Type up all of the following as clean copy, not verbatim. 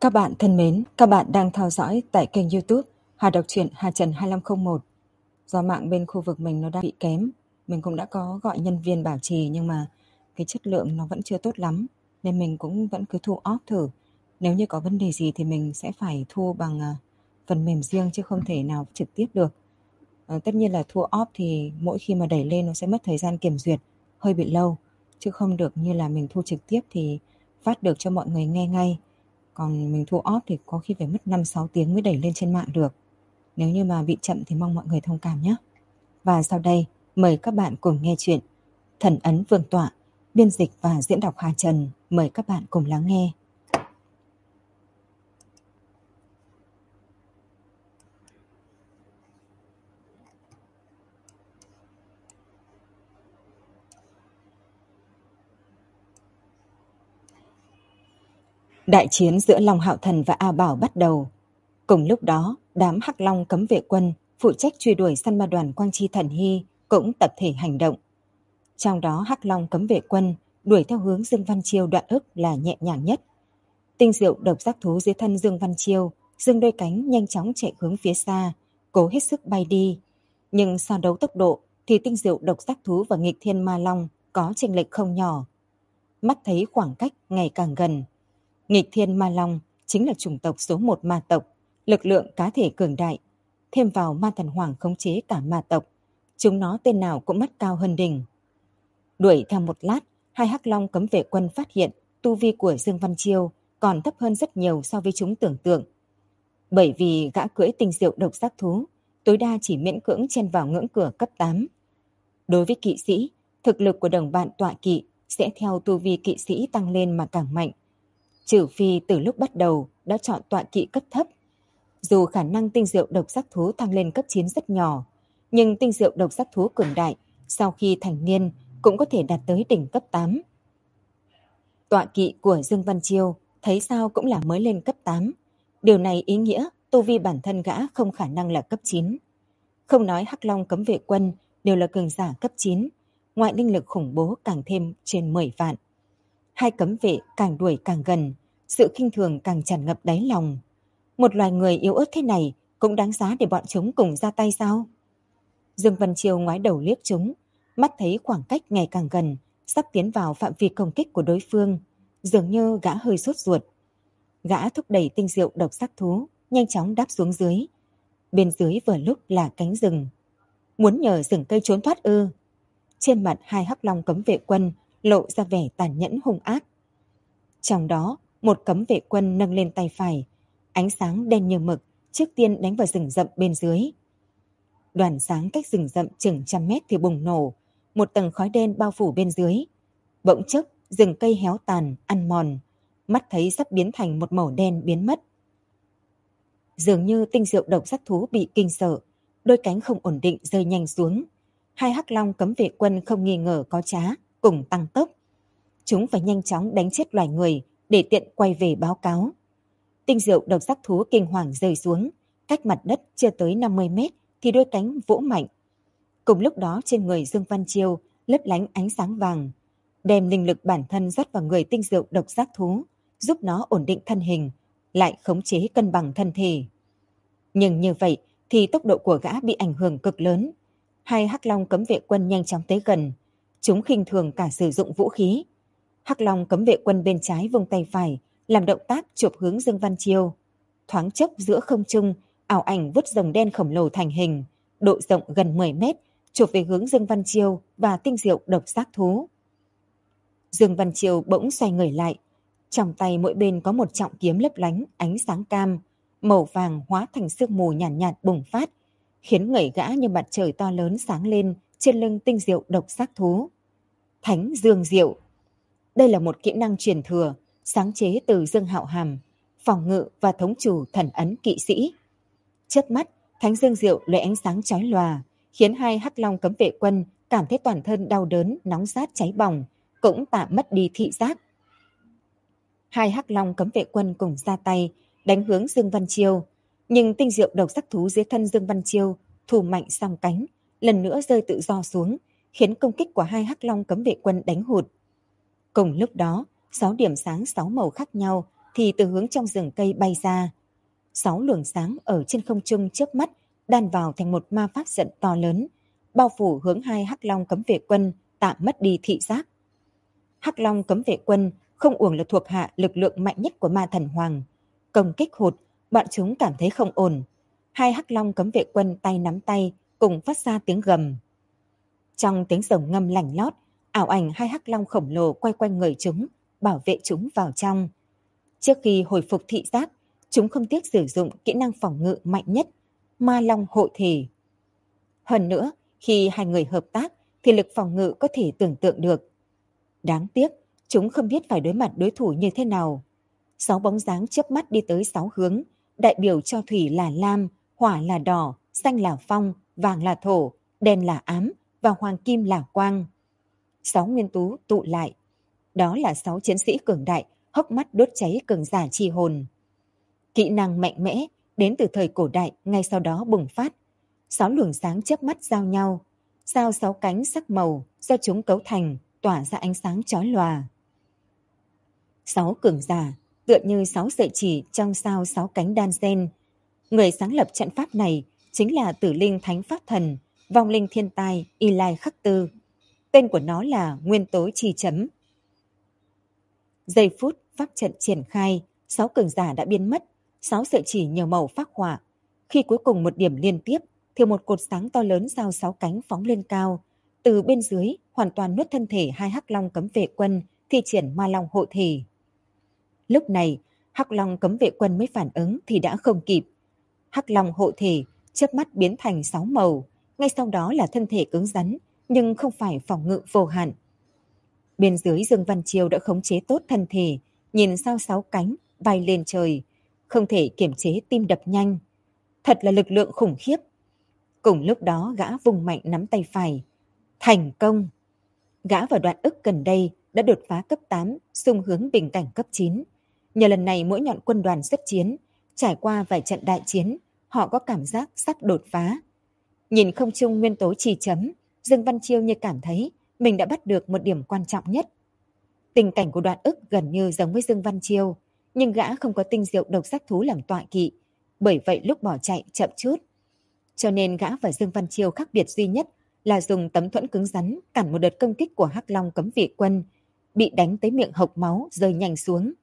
Các bạn thân mến, các bạn đang theo dõi tại kênh YouTube Hà Đọc truyện Hà Trần 2501. Do mạng bên khu vực mình nó đang bị kém, mình cũng đã có gọi nhân viên bảo trì nhưng mà cái chất lượng nó vẫn chưa tốt lắm nên mình cũng vẫn cứ thu off thử. Nếu như có vấn đề gì thì mình sẽ phải thu bằng phần mềm riêng chứ không thể nào trực tiếp được. Tất nhiên là thu off thì mỗi khi mà đẩy lên nó sẽ mất thời gian kiểm duyệt, hơi bị lâu, chứ không được như là mình thu trực tiếp thì phát được cho mọi người nghe ngay. Còn mình thu off thì có khi phải mất 5-6 tiếng mới đẩy lên trên mạng được. Nếu như mà bị chậm thì mong mọi người thông cảm nhé. Và sau đây, mời các bạn cùng nghe chuyện Thần Ấn Vương Tọa, biên dịch và diễn đọc Hà Trần. Mời các bạn cùng lắng nghe. Đại chiến giữa Long Hạo Thần và A Bảo bắt đầu. Cùng lúc đó, đám Hắc Long cấm vệ quân phụ trách truy đuổi săn ma đoàn Quang Chi Thần Hy cũng tập thể hành động. Trong đó Hắc Long cấm vệ quân đuổi theo hướng Dương Văn Chiêu đoạn ức là nhẹ nhàng nhất. Tinh diệu độc giác thú dưới thân Dương Văn Chiêu dương đôi cánh nhanh chóng chạy hướng phía xa, cố hết sức bay đi. Nhưng so đấu tốc độ thì tinh diệu độc giác thú và nghịch thiên ma long có chênh lệch không nhỏ. Mắt thấy khoảng cách ngày càng gần. Nghịch thiên ma long chính là chủng tộc số 1 ma tộc, lực lượng cá thể cường đại. Thêm vào ma thần hoàng khống chế cả ma tộc, chúng nó tên nào cũng mắt cao hơn đỉnh. Đuổi theo một lát, hai Hắc Long cấm vệ quân phát hiện tu vi của Dương Văn Chiêu còn thấp hơn rất nhiều so với chúng tưởng tượng. Bởi vì gã cưỡi tinh diệu độc giác thú, tối đa chỉ miễn cưỡng chen vào ngưỡng cửa cấp 8. Đối với kỵ sĩ, thực lực của đồng bạn tọa kỵ sẽ theo tu vi kỵ sĩ tăng lên mà càng mạnh. Trừ phi từ lúc bắt đầu đã chọn tọa kỵ cấp thấp. Dù khả năng tinh diệu độc giác thú tăng lên cấp 9 rất nhỏ, nhưng tinh diệu độc giác thú cường đại sau khi thành niên cũng có thể đạt tới đỉnh cấp 8. Tọa kỵ của Dương Văn Chiêu thấy sao cũng là mới lên cấp 8. Điều này ý nghĩa tu vi bản thân gã không khả năng là cấp 9. Không nói Hắc Long cấm vệ quân đều là cường giả cấp 9, ngoại linh lực khủng bố càng thêm trên 10 vạn. Hai cấm vệ càng đuổi càng gần, sự khinh thường càng tràn ngập đáy lòng. Một loài người yếu ớt thế này cũng đáng giá để bọn chúng cùng ra tay sao? Dương Văn Chiêu ngoái đầu liếc chúng, mắt thấy khoảng cách ngày càng gần, sắp tiến vào phạm vi công kích của đối phương, dường như gã hơi sốt ruột. Gã thúc đẩy tinh diệu độc giác thú, nhanh chóng đáp xuống dưới. Bên dưới vừa lúc là cánh rừng. Muốn nhờ rừng cây trốn thoát ư? Trên mặt hai Hắc Long cấm vệ quân lộ ra vẻ tàn nhẫn hung ác. Trong đó, một cấm vệ quân nâng lên tay phải, ánh sáng đen như mực, trước tiên đánh vào rừng rậm bên dưới. Đoàn sáng cách rừng rậm chừng 100 mét thì bùng nổ, một tầng khói đen bao phủ bên dưới. Bỗng chốc, rừng cây héo tàn, ăn mòn, mắt thấy sắp biến thành một màu đen biến mất. Dường như tinh diệu độc giác thú bị kinh sợ, đôi cánh không ổn định rơi nhanh xuống. Hai Hắc Long cấm vệ quân không nghi ngờ có trá, cùng tăng tốc. Chúng phải nhanh chóng đánh chết loài người để tiện quay về báo cáo. Tinh diệu độc giác thú kinh hoàng rơi xuống, cách mặt đất chưa tới 50 mét thì đôi cánh vỗ mạnh. Cùng lúc đó trên người Dương Văn Chiêu lấp lánh ánh sáng vàng, đem linh lực bản thân rót vào người tinh diệu độc giác thú, giúp nó ổn định thân hình, lại khống chế cân bằng thân thể. Nhưng như vậy thì tốc độ của gã bị ảnh hưởng cực lớn. Hai Hắc Long cấm vệ quân nhanh chóng tới gần, chúng khinh thường cả sử dụng vũ khí. Hắc Long cấm vệ quân bên trái vung tay phải, làm động tác chụp hướng Dương Văn Chiêu. Thoáng chốc giữa không trung, ảo ảnh vút rồng đen khổng lồ thành hình, độ rộng gần 10 mét, chụp về hướng Dương Văn Chiêu và tinh diệu độc giác thú. Dương Văn Chiêu bỗng xoay người lại, trong tay mỗi bên có một trọng kiếm lấp lánh ánh sáng cam, màu vàng hóa thành sương mù nhàn nhạt bùng phát, khiến người gã như mặt trời to lớn sáng lên trên lưng tinh diệu độc giác thú. Thánh Dương Diệu. Đây là một kỹ năng truyền thừa, sáng chế từ Dương Hạo Hàm, phòng ngự và thống chủ thần ấn kỵ sĩ. Chớp mắt, Thánh Dương Diệu lấy ánh sáng chói lòa, khiến hai Hắc Long cấm vệ quân cảm thấy toàn thân đau đớn, nóng rát cháy bỏng, cũng tạm mất đi thị giác. Hai Hắc Long cấm vệ quân cùng ra tay, đánh hướng Dương Văn Chiêu, nhưng tinh diệu độc giác thú dưới thân Dương Văn Chiêu thủ mạnh song cánh, lần nữa rơi tự do xuống, khiến công kích của hai Hắc Long cấm vệ quân đánh hụt. Cùng lúc đó, 6 điểm sáng 6 màu khác nhau thì từ hướng trong rừng cây bay ra. 6 luồng sáng ở trên không trung chớp mắt đan vào thành một ma pháp trận to lớn, bao phủ hướng hai Hắc Long cấm vệ quân tạm mất đi thị giác. Hắc Long cấm vệ quân không uổng là thuộc hạ lực lượng mạnh nhất của ma thần hoàng. Công kích hụt, bọn chúng cảm thấy không ổn. Hai Hắc Long cấm vệ quân tay nắm tay cùng phát ra tiếng gầm. Trong tiếng rồng ngâm lành lót, ảo ảnh hai Hắc Long khổng lồ quay quanh người chúng, bảo vệ chúng vào trong. Trước khi hồi phục thị giác, chúng không tiếc sử dụng kỹ năng phòng ngự mạnh nhất, Ma Long hộ thể. Hơn nữa, khi hai người hợp tác thì lực phòng ngự có thể tưởng tượng được. Đáng tiếc, chúng không biết phải đối mặt đối thủ như thế nào. 6 bóng dáng chớp mắt đi tới 6 hướng, đại biểu cho thủy là lam, hỏa là đỏ, xanh là phong, vàng là thổ, đen là ám và hoàng kim là quang. 6 nguyên tố tụ lại. Đó là 6 chiến sĩ cường đại, hốc mắt đốt cháy cường giả chi hồn. Kỹ năng mạnh mẽ đến từ thời cổ đại ngay sau đó bùng phát. 6 luồng sáng chớp mắt giao nhau, giao 6 cánh sắc màu do chúng cấu thành tỏa ra ánh sáng chói lòa. 6 cường giả tựa như 6 sợi chỉ trong sao 6 cánh đan xen. Người sáng lập trận pháp này chính là Tử Linh Thánh Pháp Thần, vong linh thiên tai Y Lai Khắc Tư. Tên của nó là Nguyên tố chi chấm. Giây phút pháp trận triển khai, 6 cường giả đã biến mất, 6 sợi chỉ nhiều màu phác họa. Khi cuối cùng một điểm liên tiếp, thì một cột sáng to lớn giao 6 cánh phóng lên cao. Từ bên dưới, hoàn toàn nuốt thân thể hai Hắc Long cấm vệ quân, thi triển Ma Long hộ thể. Lúc này, Hắc Long cấm vệ quân mới phản ứng thì đã không kịp. Hắc Long hộ thể, chớp mắt biến thành 6 màu, ngay sau đó là thân thể cứng rắn, nhưng không phải phòng ngự vô hạn. Bên dưới Dương Văn Chiêu đã khống chế tốt thân thể, nhìn sao 6 cánh, bay lên trời, không thể kiềm chế tim đập nhanh. Thật là lực lượng khủng khiếp. Cùng lúc đó gã vùng mạnh nắm tay phải. Thành công! Gã vào đoạn ức gần đây đã đột phá cấp 8, xung hướng bình cảnh cấp 9. Nhờ lần này mỗi nhọn quân đoàn xuất chiến, trải qua vài trận đại chiến, họ có cảm giác sắp đột phá. Nhìn không trung nguyên tố chi chấm, Dương Văn Chiêu như cảm thấy mình đã bắt được một điểm quan trọng nhất. Tình cảnh của đoạn ức gần như giống với Dương Văn Chiêu, nhưng gã không có tinh diệu độc giác thú làm tọa kỵ, bởi vậy lúc bỏ chạy chậm chút. Cho nên gã và Dương Văn Chiêu khác biệt duy nhất là dùng tấm thuẫn cứng rắn cản một đợt công kích của Hắc Long cấm vệ quân, bị đánh tới miệng hộc máu rơi nhanh xuống.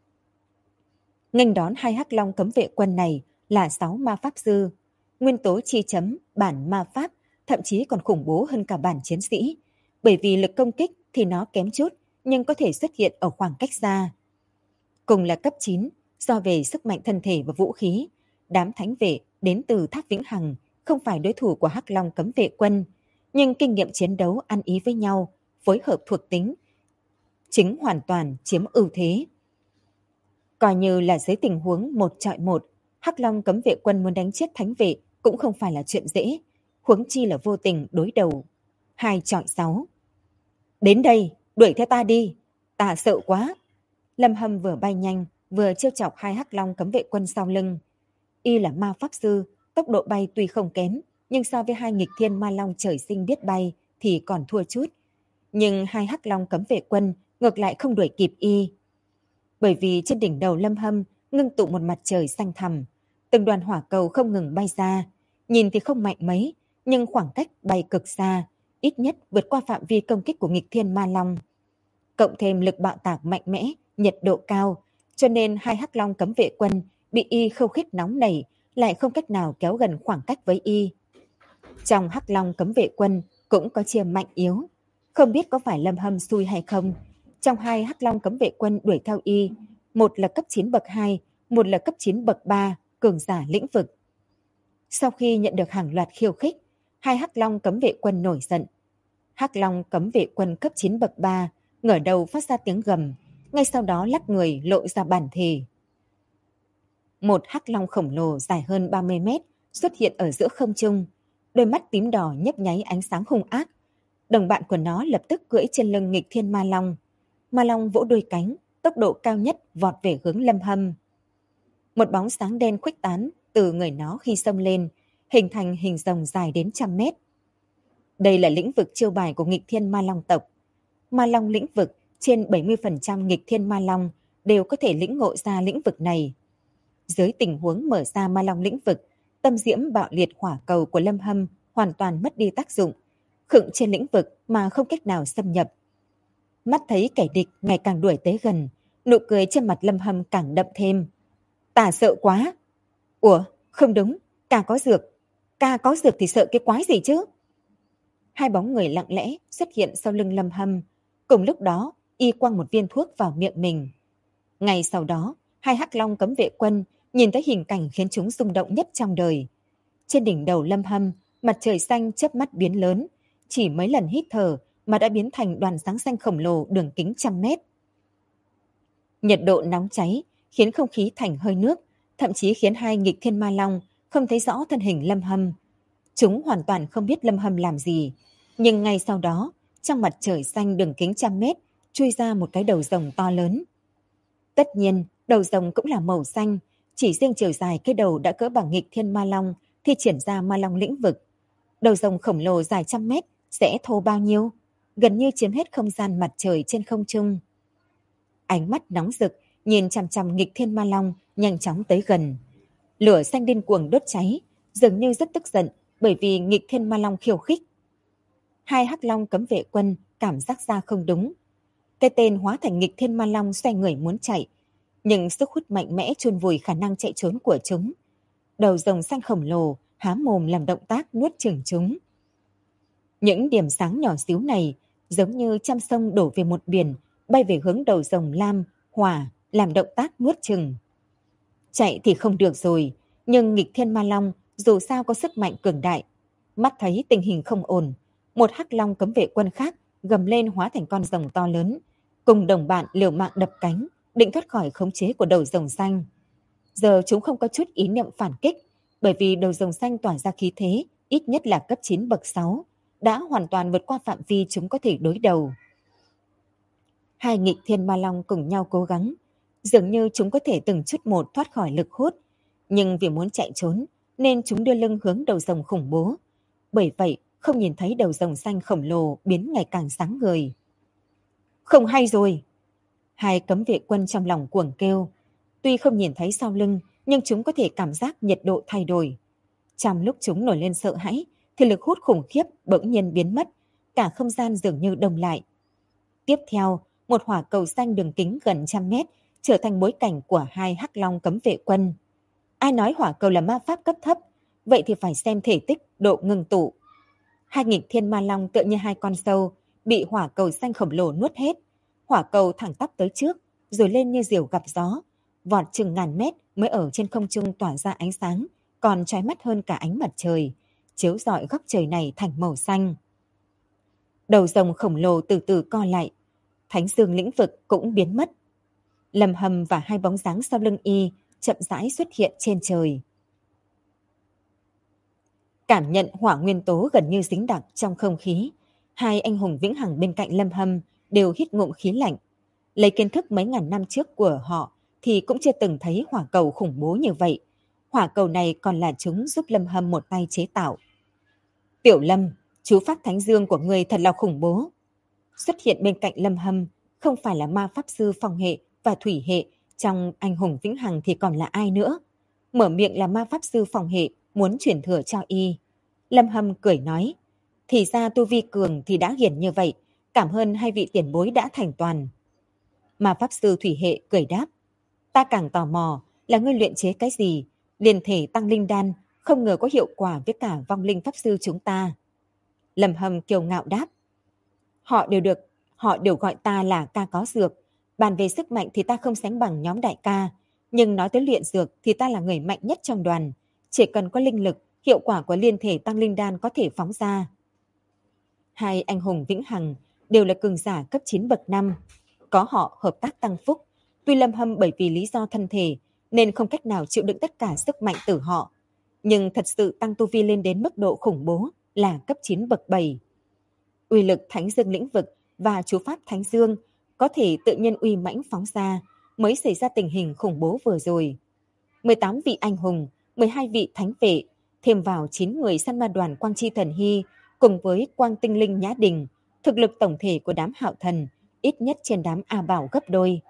Nghênh đón hai Hắc Long cấm vệ quân này là 6 ma pháp sư, nguyên tố chi chấm, bản ma pháp, thậm chí còn khủng bố hơn cả bản chiến sĩ, bởi vì lực công kích thì nó kém chút, nhưng có thể xuất hiện ở khoảng cách xa. Cùng là cấp 9, so về sức mạnh thân thể và vũ khí, đám thánh vệ đến từ Tháp Vĩnh Hằng không phải đối thủ của Hắc Long cấm vệ quân, nhưng kinh nghiệm chiến đấu ăn ý với nhau, phối hợp thuộc tính, chính hoàn toàn chiếm ưu thế. Coi như là dưới tình huống 1-1, Hắc Long cấm vệ quân muốn đánh chết thánh vệ cũng không phải là chuyện dễ, huống chi là vô tình đối đầu 2-6. Đến đây, đuổi theo ta đi, ta sợ quá. Lâm Hâm vừa bay nhanh, vừa trêu chọc hai Hắc Long cấm vệ quân sau lưng. Y là ma pháp sư, tốc độ bay tuy không kém, nhưng so với hai nghịch thiên ma long trời sinh biết bay thì còn thua chút. Nhưng hai Hắc Long cấm vệ quân ngược lại không đuổi kịp Y. Bởi vì trên đỉnh đầu Lâm Hâm ngưng tụ một mặt trời xanh thẳm, từng đoàn hỏa cầu không ngừng bay ra, nhìn thì không mạnh mấy, nhưng khoảng cách bay cực xa, ít nhất vượt qua phạm vi công kích của nghịch thiên ma long. Cộng thêm lực bạo tạc mạnh mẽ, nhiệt độ cao, cho nên hai Hắc Long cấm vệ quân bị Y khiêu khích nóng nảy, lại không cách nào kéo gần khoảng cách với Y. Trong Hắc Long cấm vệ quân cũng có chia mạnh yếu, không biết có phải Lâm Hâm xui hay không. Trong hai Hắc Long cấm vệ quân đuổi theo Y, một là cấp 9 bậc 2, một là cấp 9 bậc 3, cường giả lĩnh vực. Sau khi nhận được hàng loạt khiêu khích, hai Hắc Long cấm vệ quân nổi giận. Hắc Long cấm vệ quân cấp 9 bậc 3 ngửa đầu phát ra tiếng gầm, ngay sau đó lắc người lộ ra bản thể. Một Hắc Long khổng lồ dài hơn 30 mét xuất hiện ở giữa không trung, đôi mắt tím đỏ nhấp nháy ánh sáng hung ác. Đồng bạn của nó lập tức cưỡi trên lưng nghịch thiên ma long. Ma long vỗ đôi cánh, tốc độ cao nhất vọt về hướng Lâm Hâm. Một bóng sáng đen khuếch tán từ người nó khi xông lên, hình thành hình rồng dài đến 100 mét. Đây là lĩnh vực chiêu bài của nghịch thiên ma long tộc. Ma long lĩnh vực, trên 70% nghịch thiên ma long đều có thể lĩnh ngộ ra lĩnh vực này. Dưới tình huống mở ra ma long lĩnh vực, tâm diễm bạo liệt hỏa cầu của Lâm Hâm hoàn toàn mất đi tác dụng, khựng trên lĩnh vực mà không cách nào xâm nhập. Mắt thấy kẻ địch ngày càng đuổi tới gần, nụ cười trên mặt Lâm Hâm càng đậm thêm. Ta sợ quá. Ủa, không đúng, ca có dược. Ca có dược thì sợ cái quái gì chứ? Hai bóng người lặng lẽ xuất hiện sau lưng Lâm Hâm. Cùng lúc đó, y quăng một viên thuốc vào miệng mình. Ngay sau đó, hai hắc long cấm vệ quân nhìn thấy hình cảnh khiến chúng rung động nhất trong đời. Trên đỉnh đầu Lâm Hâm, mặt trời xanh chớp mắt biến lớn, chỉ mấy lần hít thở mà đã biến thành đoàn sáng xanh khổng lồ đường kính 100 mét. Nhiệt độ nóng cháy khiến không khí thành hơi nước, thậm chí khiến hai nghịch thiên ma long không thấy rõ thân hình Lâm Hâm. Chúng hoàn toàn không biết Lâm Hâm làm gì, nhưng ngay sau đó, trong mặt trời xanh đường kính 100 mét, chui ra một cái đầu rồng to lớn. Tất nhiên, đầu rồng cũng là màu xanh, chỉ riêng chiều dài cái đầu đã cỡ bằng nghịch thiên ma long thì triển ra ma long lĩnh vực. Đầu rồng khổng lồ dài 100 mét sẽ thô bao nhiêu? Gần như chiếm hết không gian mặt trời trên không trung. Ánh mắt nóng rực, nhìn chằm chằm nghịch thiên ma long nhanh chóng tới gần. Lửa xanh điên cuồng đốt cháy, dường như rất tức giận bởi vì nghịch thiên ma long khiêu khích. Hai hắc long cấm vệ quân cảm giác ra không đúng. Cái tên hóa thành nghịch thiên ma long xoay người muốn chạy, nhưng sức hút mạnh mẽ chôn vùi khả năng chạy trốn của chúng. Đầu rồng xanh khổng lồ há mồm làm động tác nuốt chửng chúng. Những điểm sáng nhỏ xíu này giống như trăm sông đổ về một biển, bay về hướng đầu rồng lam, hỏa, làm động tác nuốt chửng. Chạy thì không được rồi, nhưng nghịch thiên ma long dù sao có sức mạnh cường đại. Mắt thấy tình hình không ổn, một hắc long cấm vệ quân khác gầm lên hóa thành con rồng to lớn, cùng đồng bạn liều mạng đập cánh, định thoát khỏi khống chế của đầu rồng xanh. Giờ chúng không có chút ý niệm phản kích, bởi vì đầu rồng xanh tỏa ra khí thế, ít nhất là cấp 9 bậc 6, đã hoàn toàn vượt qua phạm vi chúng có thể đối đầu. Hai nghịch thiên ma long cùng nhau cố gắng, dường như chúng có thể từng chút một thoát khỏi lực hút, nhưng vì muốn chạy trốn nên chúng đưa lưng hướng đầu rồng khủng bố. Bởi vậy, không nhìn thấy đầu rồng xanh khổng lồ biến ngày càng sáng ngời. Không hay rồi! Hai cấm vệ quân trong lòng cuồng kêu. Tuy không nhìn thấy sau lưng, nhưng chúng có thể cảm giác nhiệt độ thay đổi. Trong lúc chúng nổi lên sợ hãi, thì lực hút khủng khiếp bỗng nhiên biến mất, cả không gian dường như đông lại. Tiếp theo, một hỏa cầu xanh đường kính gần 100 mét trở thành bối cảnh của hai hắc long cấm vệ quân. Ai nói hỏa cầu là ma pháp cấp thấp, vậy thì phải xem thể tích, độ ngưng tụ. Hai nghịch thiên ma long tựa như hai con sâu, bị hỏa cầu xanh khổng lồ nuốt hết. Hỏa cầu thẳng tắp tới trước, rồi lên như diều gặp gió, vọt chừng ngàn mét mới ở trên không trung tỏa ra ánh sáng, còn chói mắt hơn cả ánh mặt trời, chiếu rọi góc trời này thành màu xanh. Đầu rồng khổng lồ từ từ co lại, thánh dương lĩnh vực cũng biến mất. Lâm Hâm và hai bóng dáng sau lưng y chậm rãi xuất hiện trên trời. Cảm nhận hỏa nguyên tố gần như dính đặc trong không khí, hai anh hùng vĩnh hằng bên cạnh Lâm Hâm đều hít ngụm khí lạnh. Lấy kiến thức mấy ngàn năm trước của họ thì cũng chưa từng thấy hỏa cầu khủng bố như vậy. Hỏa cầu này còn là chúng giúp Lâm Hâm một tay chế tạo. Tiểu Lâm, chú pháp thánh dương của ngươi thật là khủng bố. Xuất hiện bên cạnh Lâm Hâm không phải là ma pháp sư phong hệ và thủy hệ, trong anh hùng vĩnh hằng thì còn là ai nữa. Mở miệng là ma pháp sư phong hệ, muốn chuyển thừa cho y. Lâm Hâm cười nói, thì ra tu vi cường thì đã hiển như vậy, cảm ơn hai vị tiền bối đã thành toàn. Ma pháp sư thủy hệ cười đáp, ta càng tò mò là ngươi luyện chế cái gì, liền thể tăng linh đan, không ngờ có hiệu quả với cả vong linh pháp sư chúng ta. Lâm Hâm kiêu ngạo đáp, họ đều gọi ta là ca có dược, bàn về sức mạnh thì ta không sánh bằng nhóm đại ca, nhưng nói tới luyện dược thì ta là người mạnh nhất trong đoàn, chỉ cần có linh lực, hiệu quả của liên thể tăng linh đan có thể phóng ra. Hai anh hùng vĩnh hằng đều là cường giả cấp 9 bậc 5, có họ hợp tác tăng phúc. Tuy Lâm Hâm bởi vì lý do thân thể nên không cách nào chịu đựng tất cả sức mạnh từ họ, nhưng thật sự tăng tu vi lên đến mức độ khủng bố là cấp 9 bậc 7. Uy lực thánh dương lĩnh vực và chú pháp thánh dương có thể tự nhiên uy mãnh phóng ra mới xảy ra tình hình khủng bố vừa rồi. 18 vị anh hùng, 12 vị thánh vệ, thêm vào 9 người săn ma đoàn Quang Chi Thần Hy cùng với Quang Tinh Linh Nhã Đình, thực lực tổng thể của đám Hạo Thần ít nhất trên đám A Bảo gấp đôi.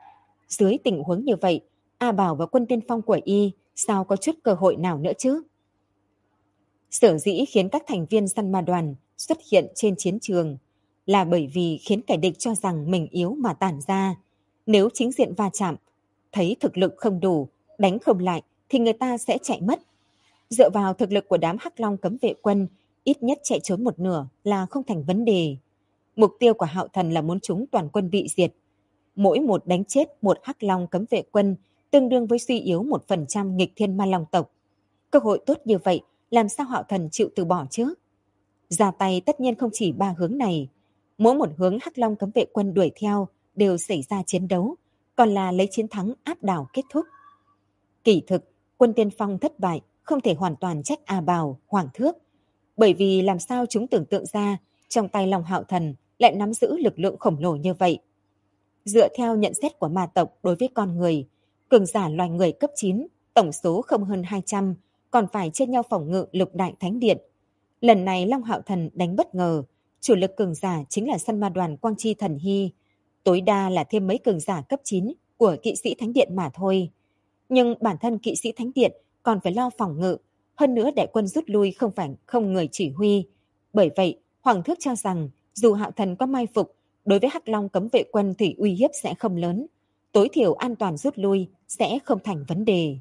Dưới tình huống như vậy, A Bảo và quân tiên phong của y sao có chút cơ hội nào nữa chứ? Sở dĩ khiến các thành viên săn ma đoàn xuất hiện trên chiến trường là bởi vì khiến kẻ địch cho rằng mình yếu mà tản ra. Nếu chính diện va chạm, thấy thực lực không đủ, đánh không lại thì người ta sẽ chạy mất. Dựa vào thực lực của đám Hắc Long cấm vệ quân, ít nhất chạy trốn một nửa là không thành vấn đề. Mục tiêu của Hạo Thần là muốn chúng toàn quân bị diệt. Mỗi một đánh chết một Hắc Long cấm vệ quân tương đương với suy yếu 1% nghịch thiên ma long tộc. Cơ hội tốt như vậy, làm sao Hạo Thần chịu từ bỏ chứ? Ra tay tất nhiên không chỉ ba hướng này. Mỗi một hướng Hắc Long cấm vệ quân đuổi theo đều xảy ra chiến đấu, còn là lấy chiến thắng áp đảo kết thúc. Kỳ thực, quân tiên phong thất bại không thể hoàn toàn trách A Bào, Hoàng Thước, bởi vì làm sao chúng tưởng tượng ra trong tay Long Hạo Thần lại nắm giữ lực lượng khổng lồ như vậy. Dựa theo nhận xét của ma tộc đối với con người, cường giả loài người cấp 9, tổng số không hơn 200, còn phải chia nhau phòng ngự lục đại thánh điện. Lần này Long Hạo Thần đánh bất ngờ, chủ lực cường giả chính là săn ma đoàn Quang Chi Thần Hy, tối đa là thêm mấy cường giả cấp 9 của kỵ sĩ thánh điện mà thôi. Nhưng bản thân kỵ sĩ thánh điện còn phải lo phòng ngự, hơn nữa đại quân rút lui không phải không người chỉ huy. Bởi vậy, Hoàng Thước cho rằng dù Hạo Thần có mai phục, đối với Hắc Long cấm vệ quân thì uy hiếp sẽ không lớn, tối thiểu an toàn rút lui sẽ không thành vấn đề.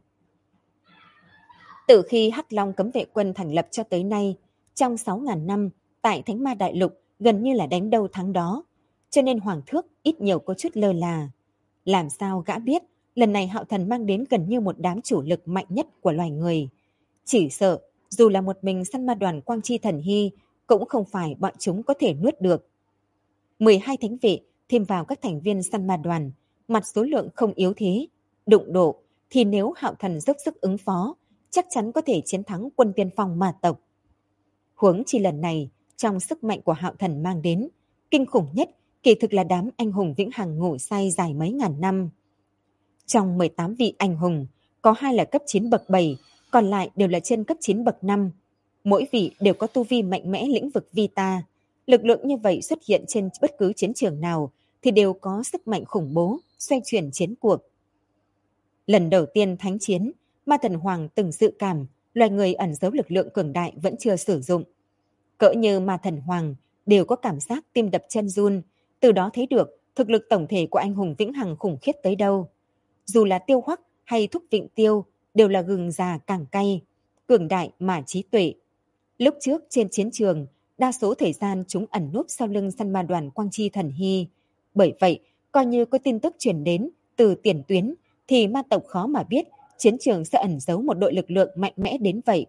Từ khi Hắc Long cấm vệ quân thành lập cho tới nay, trong 6.000 năm, tại Thánh Ma Đại Lục gần như là đánh đâu thắng đó, cho nên Hoàng Thước ít nhiều có chút lơ là. Làm sao gã biết, lần này Hạo Thần mang đến gần như một đám chủ lực mạnh nhất của loài người. Chỉ sợ, dù là một mình săn ma đoàn Quang Chi Thần Hy, cũng không phải bọn chúng có thể nuốt được. 12 thánh vệ thêm vào các thành viên săn ma đoàn, mặt số lượng không yếu thế, đụng độ, thì nếu Hạo Thần dốc sức ứng phó, chắc chắn có thể chiến thắng quân tiên phong ma tộc. Huống chi lần này, trong sức mạnh của Hạo Thần mang đến, kinh khủng nhất kỳ thực là đám anh hùng vĩnh hằng ngủ say dài mấy ngàn năm. Trong 18 vị anh hùng, có 2 là cấp 9 bậc 7, còn lại đều là trên cấp 9 bậc 5. Mỗi vị đều có tu vi mạnh mẽ lĩnh vực Vita. Lực lượng như vậy xuất hiện trên bất cứ chiến trường nào thì đều có sức mạnh khủng bố, xoay chuyển chiến cuộc. Lần đầu tiên thánh chiến, Ma Thần Hoàng từng dự cảm loài người ẩn giấu lực lượng cường đại vẫn chưa sử dụng. Cỡ như Ma Thần Hoàng đều có cảm giác tim đập chân run, từ đó thấy được thực lực tổng thể của anh hùng vĩnh hằng khủng khiếp tới đâu. Dù là Tiêu Hoắc hay Thúc Vịnh Tiêu đều là gừng già càng cay, cường đại mà trí tuệ. Lúc trước trên chiến trường, đa số thời gian chúng ẩn núp sau lưng săn ma đoàn Quang Chi Thần Hy. Bởi vậy, coi như có tin tức truyền đến từ tiền tuyến, thì ma tộc khó mà biết chiến trường sẽ ẩn giấu một đội lực lượng mạnh mẽ đến vậy.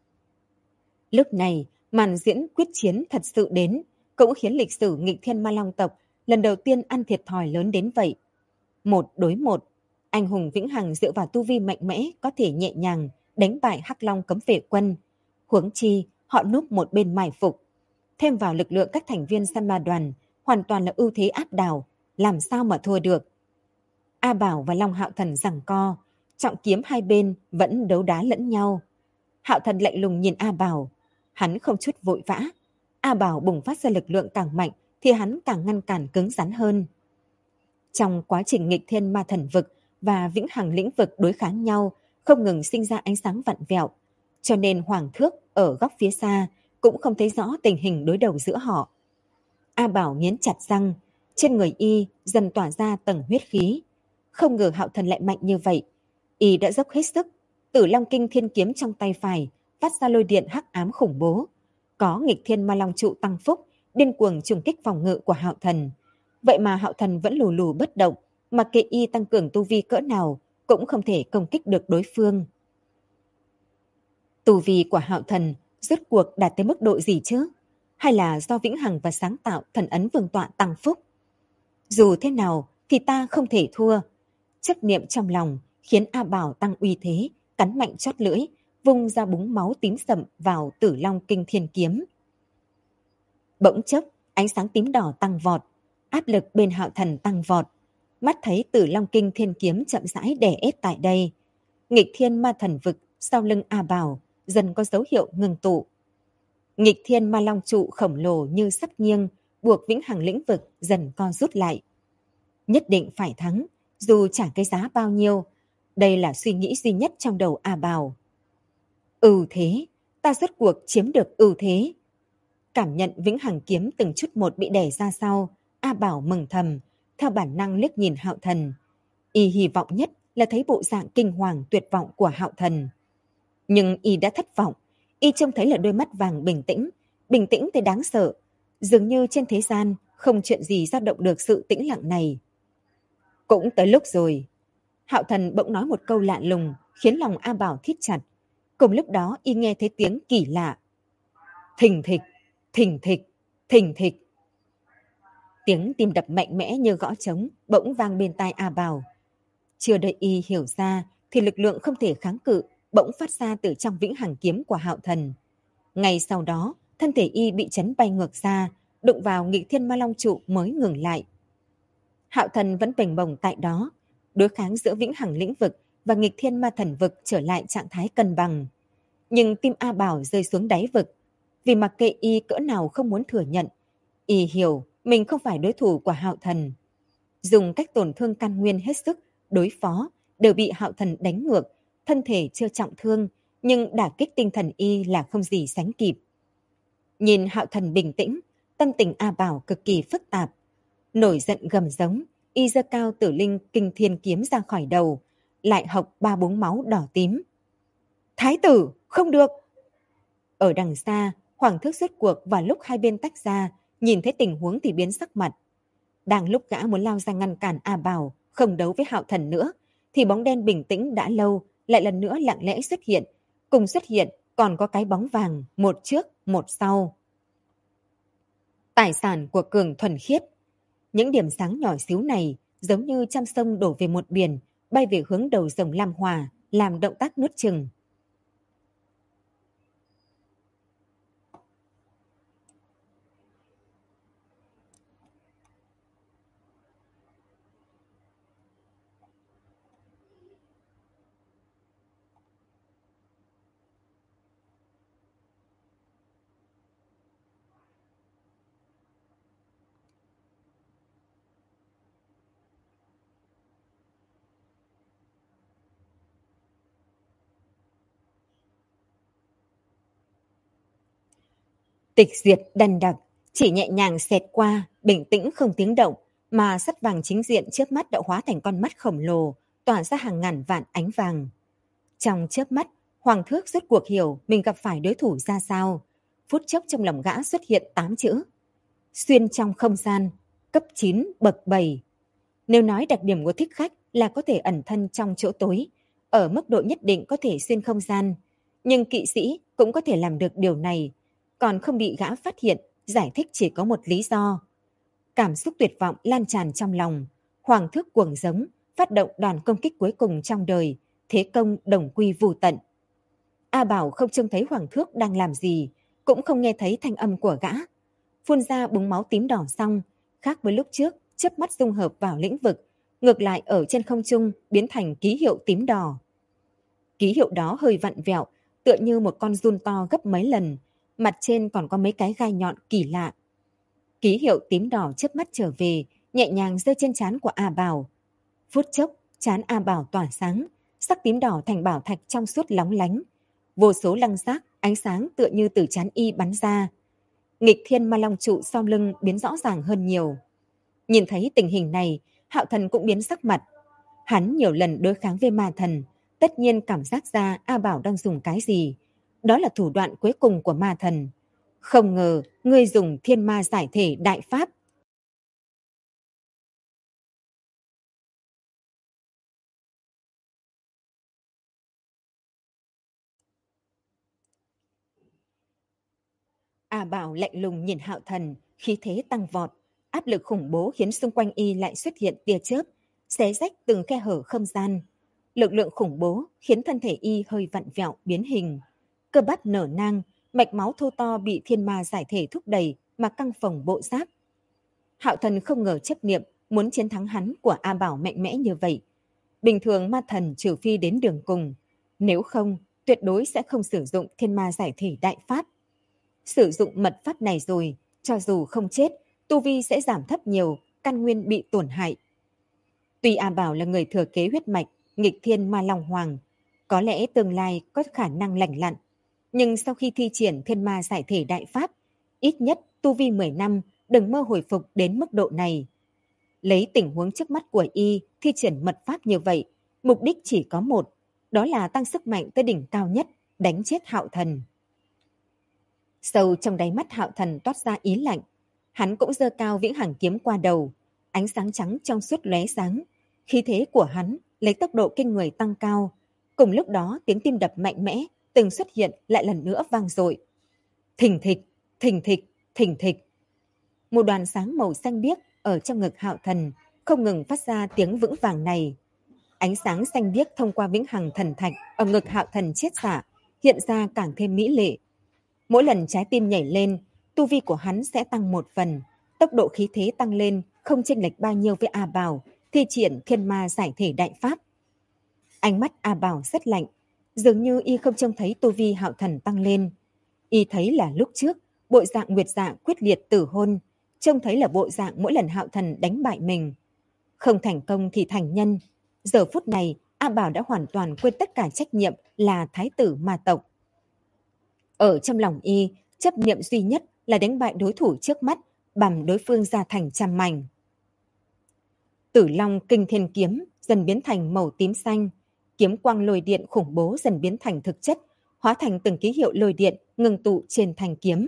Lúc này, màn diễn quyết chiến thật sự đến, cũng khiến lịch sử nghịch thiên ma long tộc lần đầu tiên ăn thiệt thòi lớn đến vậy. 1 đối 1, anh hùng vĩnh hằng dựa vào tu vi mạnh mẽ có thể nhẹ nhàng đánh bại Hắc Long cấm vệ quân. Huống chi, họ núp một bên mai phục. Thêm vào lực lượng các thành viên săn ma đoàn, hoàn toàn là ưu thế áp đảo, làm sao mà thua được. A Bảo và Long Hạo Thần giằng co, trọng kiếm hai bên vẫn đấu đá lẫn nhau. Hạo Thần lạnh lùng nhìn A Bảo, hắn không chút vội vã. A Bảo bùng phát ra lực lượng càng mạnh thì hắn càng ngăn cản cứng rắn hơn. Trong quá trình nghịch thiên ma thần vực và vĩnh hằng lĩnh vực đối kháng nhau, không ngừng sinh ra ánh sáng vặn vẹo, cho nên Hoàng Thước ở góc phía xa cũng không thấy rõ tình hình đối đầu giữa họ. A Bảo nghiến chặt răng, trên người y dần tỏa ra tầng huyết khí. Không ngờ Hạo Thần lại mạnh như vậy. Y đã dốc hết sức, Tử Long Kinh Thiên Kiếm trong tay phải phát ra lôi điện hắc ám khủng bố. Có nghịch thiên ma long trụ tăng phúc, điên cuồng trùng kích phòng ngự của Hạo Thần. Vậy mà Hạo Thần vẫn lù lù bất động, mặc kệ y tăng cường tu vi cỡ nào cũng không thể công kích được đối phương. Tu vi của Hạo Thần rốt cuộc đạt tới mức độ gì chứ? Hay là do vĩnh hằng và sáng tạo thần ấn vương tọa tăng phúc? Dù thế nào thì ta không thể thua. Chấp niệm trong lòng khiến A Bảo tăng uy thế, cắn mạnh chót lưỡi, vung ra búng máu tím sậm vào Tử Long Kinh Thiên Kiếm. Bỗng chốc, ánh sáng tím đỏ tăng vọt, áp lực bên Hạo Thần tăng vọt. Mắt thấy Tử Long Kinh Thiên Kiếm chậm rãi đè ép tại đây. Nghịch thiên ma thần vực sau lưng A Bảo dần có dấu hiệu ngừng tụ. Nghịch thiên ma long trụ khổng lồ như sắp nghiêng, buộc vĩnh hằng lĩnh vực dần co rút lại. Nhất định phải thắng, dù trả cái giá bao nhiêu. Đây là suy nghĩ duy nhất trong đầu A Bảo. Ưu thế, ta rốt cuộc chiếm được ưu thế. Cảm nhận vĩnh hằng kiếm từng chút một bị đẩy ra sau, A Bảo mừng thầm, theo bản năng liếc nhìn Hạo Thần. Y hy vọng nhất là thấy bộ dạng kinh hoàng tuyệt vọng của Hạo Thần. Nhưng y đã thất vọng, y trông thấy là đôi mắt vàng bình tĩnh tới đáng sợ. Dường như trên thế gian không chuyện gì dao động được sự tĩnh lặng này. Cũng tới lúc rồi. Hạo Thần bỗng nói một câu lạ lùng, khiến lòng A Bảo thít chặt. Cùng lúc đó y nghe thấy tiếng kỳ lạ. Thình thịch, thình thịch, thình thịch. Tiếng tim đập mạnh mẽ như gõ trống bỗng vang bên tai A Bảo. Chưa đợi y hiểu ra thì lực lượng không thể kháng cự bỗng phát ra từ trong vĩnh hằng kiếm của Hạo Thần. Ngay sau đó, thân thể y bị chấn bay ngược ra, đụng vào nghịch thiên ma long trụ mới ngừng lại. Hạo Thần vẫn bềnh bồng tại đó, đối kháng giữa vĩnh hằng lĩnh vực và nghịch thiên ma thần vực trở lại trạng thái cân bằng. Nhưng tim A Bảo rơi xuống đáy vực, vì mặc kệ y cỡ nào không muốn thừa nhận, y hiểu mình không phải đối thủ của Hạo Thần. Dùng cách tổn thương căn nguyên hết sức, đối phó, đều bị Hạo Thần đánh ngược, thân thể chưa trọng thương, nhưng đả kích tinh thần y là không gì sánh kịp. Nhìn Hạo Thần bình tĩnh, tâm tình A Bảo cực kỳ phức tạp. Nổi giận gầm giống, y giơ cao Tử Linh Kinh Thiên kiếm ra khỏi đầu, lại hộc 3-4 máu đỏ tím. Thái tử, không được! Ở đằng xa, Hoàng Thước rốt cuộc vào lúc hai bên tách ra, nhìn thấy tình huống thì biến sắc mặt. Đang lúc gã muốn lao ra ngăn cản A Bảo không đấu với Hạo Thần nữa, thì bóng đen bình tĩnh đã lâu lại lần nữa lặng lẽ xuất hiện. Cùng xuất hiện còn có cái bóng vàng, một trước, một sau. Tài sản của Cường thuần khiết. Những điểm sáng nhỏ xíu này giống như trăm sông đổ về một biển, bay về hướng đầu rồng Lam Hỏa, làm động tác nuốt chừng. Tịch diệt đần đặc, chỉ nhẹ nhàng xẹt qua, bình tĩnh không tiếng động, mà sắt vàng chính diện trước mắt đã hóa thành con mắt khổng lồ, tỏa ra hàng ngàn vạn ánh vàng. Trong chớp mắt, Hoàng Thước rốt cuộc hiểu mình gặp phải đối thủ ra sao. Phút chốc trong lòng gã xuất hiện 8 chữ. Xuyên trong không gian, cấp 9 bậc 7. Nếu nói đặc điểm của thích khách là có thể ẩn thân trong chỗ tối, ở mức độ nhất định có thể xuyên không gian, nhưng kỵ sĩ cũng có thể làm được điều này, còn không bị gã phát hiện, giải thích chỉ có một lý do. Cảm xúc tuyệt vọng lan tràn trong lòng, Hoàng Thước cuồng giống, phát động đòn công kích cuối cùng trong đời, thế công đồng quy vô tận. A Bảo không trông thấy Hoàng Thước đang làm gì, cũng không nghe thấy thanh âm của gã. Phun ra búng máu tím đỏ xong, khác với lúc trước, chớp mắt dung hợp vào lĩnh vực, ngược lại ở trên không trung biến thành ký hiệu tím đỏ. Ký hiệu đó hơi vặn vẹo, tựa như một con giun to gấp mấy lần, mặt trên còn có mấy cái gai nhọn kỳ lạ. Ký hiệu tím đỏ chớp mắt trở về, nhẹ nhàng rơi trên trán của A Bảo. Phút chốc, trán A Bảo tỏa sáng, sắc tím đỏ thành bảo thạch trong suốt lóng lánh. Vô số lăng giác, ánh sáng tựa như từ trán y bắn ra. Nghịch thiên ma long trụ sau lưng biến rõ ràng hơn nhiều. Nhìn thấy tình hình này, Hạo Thần cũng biến sắc mặt. Hắn nhiều lần đối kháng với ma thần, tất nhiên cảm giác ra A Bảo đang dùng cái gì. Đó là thủ đoạn cuối cùng của ma thần. Không ngờ, ngươi dùng thiên ma giải thể đại pháp. A Bảo lạnh lùng nhìn Hạo Thần, khí thế tăng vọt. Áp lực khủng bố khiến xung quanh y lại xuất hiện tia chớp, xé rách từng khe hở không gian. Lực lượng khủng bố khiến thân thể y hơi vặn vẹo biến hình. Cơ bắp nở nang, mạch máu thô to bị thiên ma giải thể thúc đẩy mà căng phồng bộ giáp. Hạo Thần không ngờ chấp niệm muốn chiến thắng hắn của A Bảo mạnh mẽ như vậy. Bình thường ma thần trừ phi đến đường cùng, nếu không, tuyệt đối sẽ không sử dụng thiên ma giải thể đại pháp. Sử dụng mật pháp này rồi, cho dù không chết, tu vi sẽ giảm thấp nhiều, căn nguyên bị tổn hại. Tuy A Bảo là người thừa kế huyết mạch nghịch thiên ma long hoàng, có lẽ tương lai có khả năng lành lặn, nhưng sau khi thi triển thiên ma giải thể đại pháp, ít nhất tu vi 10 năm đừng mơ hồi phục đến mức độ này. Lấy tình huống trước mắt của y thi triển mật pháp như vậy, mục đích chỉ có một, đó là tăng sức mạnh tới đỉnh cao nhất, đánh chết Hạo Thần. Sâu trong đáy mắt Hạo Thần toát ra ý lạnh, hắn cũng giơ cao vĩnh hằng kiếm qua đầu, ánh sáng trắng trong suốt lóe sáng, khí thế của hắn lấy tốc độ kinh người tăng cao. Cùng lúc đó tiếng tim đập mạnh mẽ từng xuất hiện lại lần nữa vang dội. Thình thịch, thình thịch, thình thịch. Một đoàn sáng màu xanh biếc ở trong ngực Hạo Thần không ngừng phát ra tiếng vững vàng này. Ánh sáng xanh biếc thông qua vĩnh hằng thần thạch ở ngực Hạo Thần chiết xạ hiện ra càng thêm mỹ lệ. Mỗi lần trái tim nhảy lên, tu vi của hắn sẽ tăng một phần, tốc độ khí thế tăng lên không chênh lệch bao nhiêu với A Bảo thi triển thiên ma giải thể đại pháp. Ánh mắt A Bảo rất lạnh, dường như y không trông thấy tu vi Hạo Thần tăng lên. Y thấy là lúc trước, bộ dạng nguyệt dạ quyết liệt tử hôn, trông thấy là bộ dạng mỗi lần Hạo Thần đánh bại mình. Không thành công thì thành nhân. Giờ phút này, A Bảo đã hoàn toàn quên tất cả trách nhiệm là thái tử ma tộc. Ở trong lòng y, chấp niệm duy nhất là đánh bại đối thủ trước mắt, bằm đối phương ra thành trăm mảnh. Tử Long Kinh Thiên Kiếm dần biến thành màu tím xanh, kiếm quang lôi điện khủng bố dần biến thành thực chất, hóa thành từng ký hiệu lôi điện ngưng tụ trên thanh kiếm.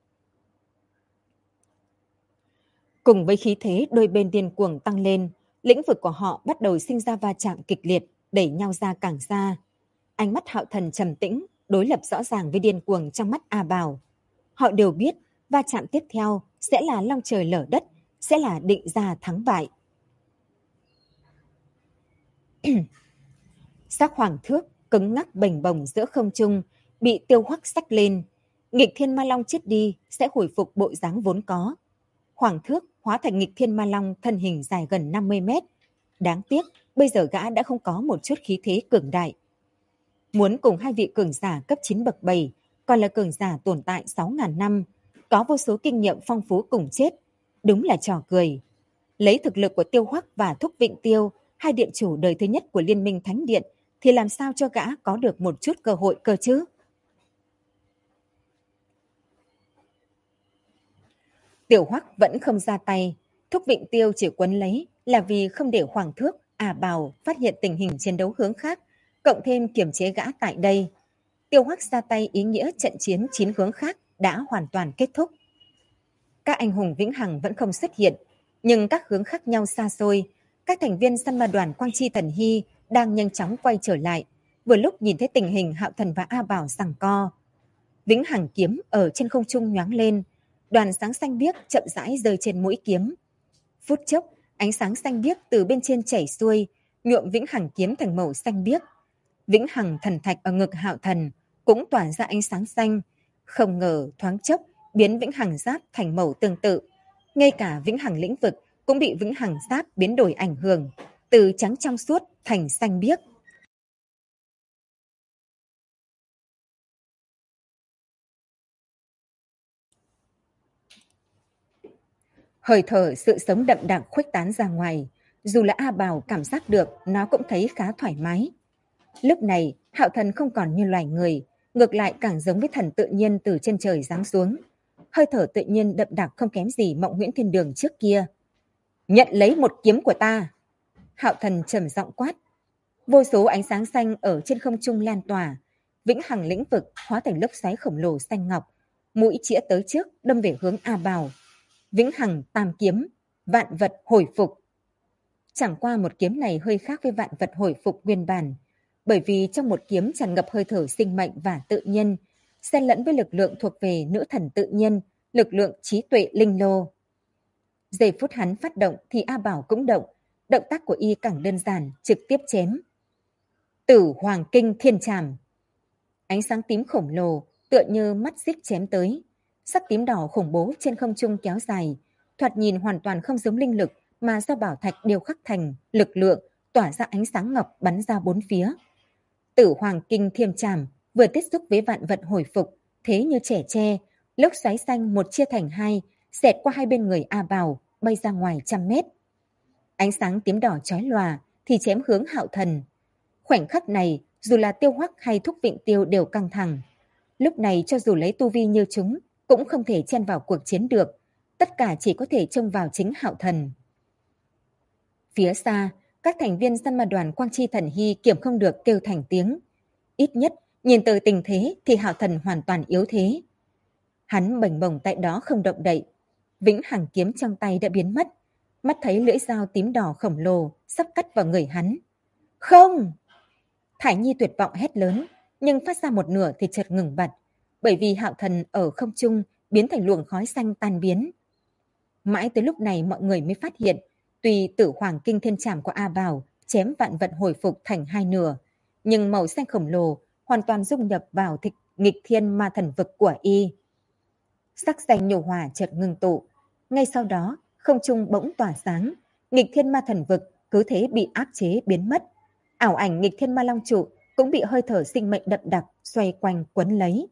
Cùng với khí thế đôi bên điên cuồng tăng lên, lĩnh vực của họ bắt đầu sinh ra va chạm kịch liệt, đẩy nhau ra càng xa. Ánh mắt Hạo Thần trầm tĩnh, đối lập rõ ràng với điên cuồng trong mắt A Bảo. Họ đều biết va chạm tiếp theo sẽ là long trời lở đất, sẽ là định ra thắng bại. Xác hoàng thước cứng ngắc bềnh bồng giữa không trung, bị Tiêu Hoắc xách lên. Nghịch thiên ma long chết đi sẽ hồi phục bộ dáng vốn có. Hoàng thước hóa thành nghịch thiên ma long thân hình dài gần 50 mét. Đáng tiếc, bây giờ gã đã không có một chút khí thế cường đại. Muốn cùng hai vị cường giả cấp 9 bậc 7, còn là cường giả tồn tại 6.000 năm, có vô số kinh nghiệm phong phú cùng chết, đúng là trò cười. Lấy thực lực của Tiêu Hoắc và Thúc Vịnh Tiêu, hai điện chủ đời thứ nhất của Liên minh Thánh Điện, thì làm sao cho gã có được một chút cơ hội cơ chứ? Tiểu Hoắc vẫn không ra tay, Thúc Vịnh Tiêu chỉ quấn lấy là vì không để Hoàng Thước, A Bảo phát hiện tình hình chiến đấu hướng khác, cộng thêm kiềm chế gã tại đây. Tiêu Hoắc ra tay ý nghĩa trận chiến 9 hướng khác đã hoàn toàn kết thúc. Các anh hùng vĩnh hằng vẫn không xuất hiện, nhưng các hướng khác nhau xa xôi, các thành viên săn ma đoàn Quang Chi Thần Hy đang nhanh chóng quay trở lại, vừa lúc nhìn thấy tình hình Hạo Thần và A Bảo giằng co. Vĩnh hằng kiếm ở trên không trung nhoáng lên, đoàn sáng xanh biếc chậm rãi rơi trên mũi kiếm. Phút chốc, ánh sáng xanh biếc từ bên trên chảy xuôi, nhuộm vĩnh hằng kiếm thành màu xanh biếc. Vĩnh hằng thần thạch ở ngực Hạo Thần cũng tỏa ra ánh sáng xanh, không ngờ thoáng chốc biến vĩnh hằng giáp thành màu tương tự. Ngay cả vĩnh hằng lĩnh vực cũng bị vĩnh hằng giáp biến đổi ảnh hưởng, từ trắng trong suốt thành xanh biếc. Hơi thở sự sống đậm đặc khuếch tán ra ngoài, dù là A Bảo cảm giác được, nó cũng thấy khá thoải mái. Lúc này, Hạo Thần không còn như loài người, ngược lại càng giống với thần tự nhiên từ trên trời giáng xuống. Hơi thở tự nhiên đậm đặc không kém gì Mộng Nguyễn Thiên Đường trước kia. Nhận lấy một kiếm của ta! Hạo Thần trầm giọng quát. Vô số ánh sáng xanh ở trên không trung lan tỏa, vĩnh hằng lĩnh vực hóa thành lốc xoáy khổng lồ xanh ngọc, mũi chĩa tới trước đâm về hướng A Bảo. Vĩnh hằng tam kiếm, vạn vật hồi phục. Chẳng qua một kiếm này hơi khác với vạn vật hồi phục nguyên bản, bởi vì trong một kiếm tràn ngập hơi thở sinh mệnh và tự nhiên, xen lẫn với lực lượng thuộc về nữ thần tự nhiên, lực lượng trí tuệ linh lô. Giây phút hắn phát động thì A Bảo cũng động, động tác của y càng đơn giản, trực tiếp chém. Tử Hoàng Kinh Thiên Trảm. Ánh sáng tím khổng lồ tựa như mắt xích chém tới, sắc tím đỏ khủng bố trên không trung kéo dài, thoạt nhìn hoàn toàn không giống linh lực mà do bảo thạch điêu khắc thành, lực lượng tỏa ra ánh sáng ngọc bắn ra bốn phía. Tử Hoàng Kinh Thiên Trảm vừa tiếp xúc với vạn vật hồi phục, thế như trẻ tre, lốc xoáy xanh một chia thành hai, xẹt qua hai bên người A Bảo, bay ra ngoài trăm mét. Ánh sáng tím đỏ chói lòa thì chém hướng Hạo Thần. Khoảnh khắc này, dù là Tiêu Hoắc hay Thúc Vịnh Tiêu đều căng thẳng. Lúc này cho dù lấy tu vi như chúng, cũng không thể chen vào cuộc chiến được. Tất cả chỉ có thể trông vào chính Hạo Thần. Phía xa, các thành viên săn ma đoàn Quang Chi Thần Hy kiểm không được kêu thành tiếng. Ít nhất, nhìn từ tình thế thì Hạo Thần hoàn toàn yếu thế. Hắn bềnh bồng tại đó không động đậy. Vĩnh Hằng kiếm trong tay đã biến mất. Mắt thấy lưỡi dao tím đỏ khổng lồ sắp cắt vào người hắn. Không! Thải Nhi tuyệt vọng hét lớn, nhưng phát ra một nửa thì chợt ngừng bặt, bởi vì Hạo Thần ở không trung biến thành luồng khói xanh tan biến. Mãi tới lúc này mọi người mới phát hiện, tuy Tử Hoàng Kinh Thiên Trảm của A Bảo chém vạn vận hồi phục thành hai nửa, nhưng màu xanh khổng lồ hoàn toàn dung nhập vào nghịch thiên ma thần vực của y. Sắc xanh nhổ hỏa chợt ngưng tụ, ngay sau đó không trung bỗng tỏa sáng, nghịch thiên ma thần vực cứ thế bị áp chế biến mất. Ảo ảnh nghịch thiên ma long trụ cũng bị hơi thở sinh mệnh đậm đặc xoay quanh quấn lấy.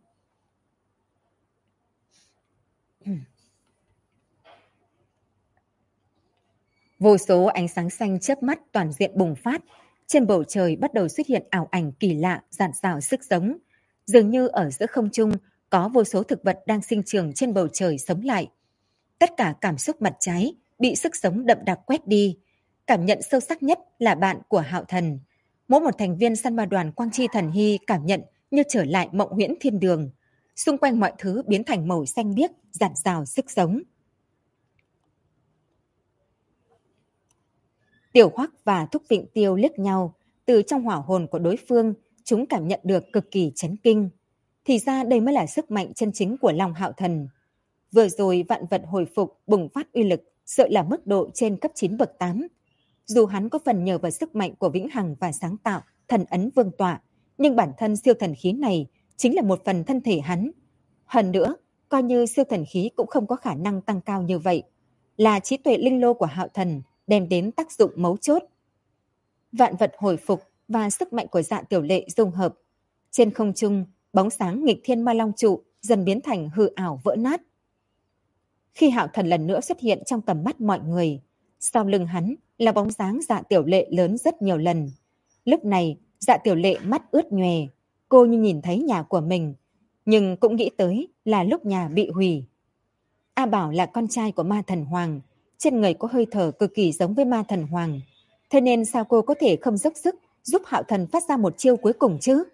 Vô số ánh sáng xanh chớp mắt toàn diện bùng phát. Trên bầu trời bắt đầu xuất hiện ảo ảnh kỳ lạ, rạng rào sức sống. Dường như ở giữa không trung có vô số thực vật đang sinh trưởng trên bầu trời sống lại. Tất cả cảm xúc mặt trái bị sức sống đậm đặc quét đi. Cảm nhận sâu sắc nhất là bạn của Hạo Thần. Mỗi một thành viên săn ma đoàn Quang Chi Thần Hy cảm nhận như trở lại mộng huyễn thiên đường. Xung quanh mọi thứ biến thành màu xanh biếc, rạng rào sức sống. Tiểu Hoắc và Thúc Vịnh Tiêu liếc nhau, từ trong hỏa hồn của đối phương, chúng cảm nhận được cực kỳ chấn kinh. Thì ra đây mới là sức mạnh chân chính của Long Hạo Thần. Vừa rồi vạn vật hồi phục bùng phát uy lực, sợ là mức độ trên cấp 9 bậc 8. Dù hắn có phần nhờ vào sức mạnh của Vĩnh Hằng và sáng tạo, thần ấn vương tọa, nhưng bản thân siêu thần khí này chính là một phần thân thể hắn. Hơn nữa, coi như siêu thần khí cũng không có khả năng tăng cao như vậy. Là trí tuệ linh lô của Hạo Thần đem đến tác dụng mấu chốt. Vạn vật hồi phục và sức mạnh của Dạ Tiểu Lệ dung hợp. Trên không trung, bóng sáng nghịch thiên ma long trụ dần biến thành hư ảo vỡ nát. Khi Hạo Thần lần nữa xuất hiện trong tầm mắt mọi người, sau lưng hắn là bóng dáng Dạ Tiểu Lệ lớn rất nhiều lần. Lúc này, Dạ Tiểu Lệ mắt ướt nhòe, cô như nhìn thấy nhà của mình, nhưng cũng nghĩ tới là lúc nhà bị hủy. A Bảo là con trai của ma thần Hoàng, trên người có hơi thở cực kỳ giống với ma thần Hoàng. Thế nên sao cô có thể không dốc sức giúp Hạo Thần phát ra một chiêu cuối cùng chứ?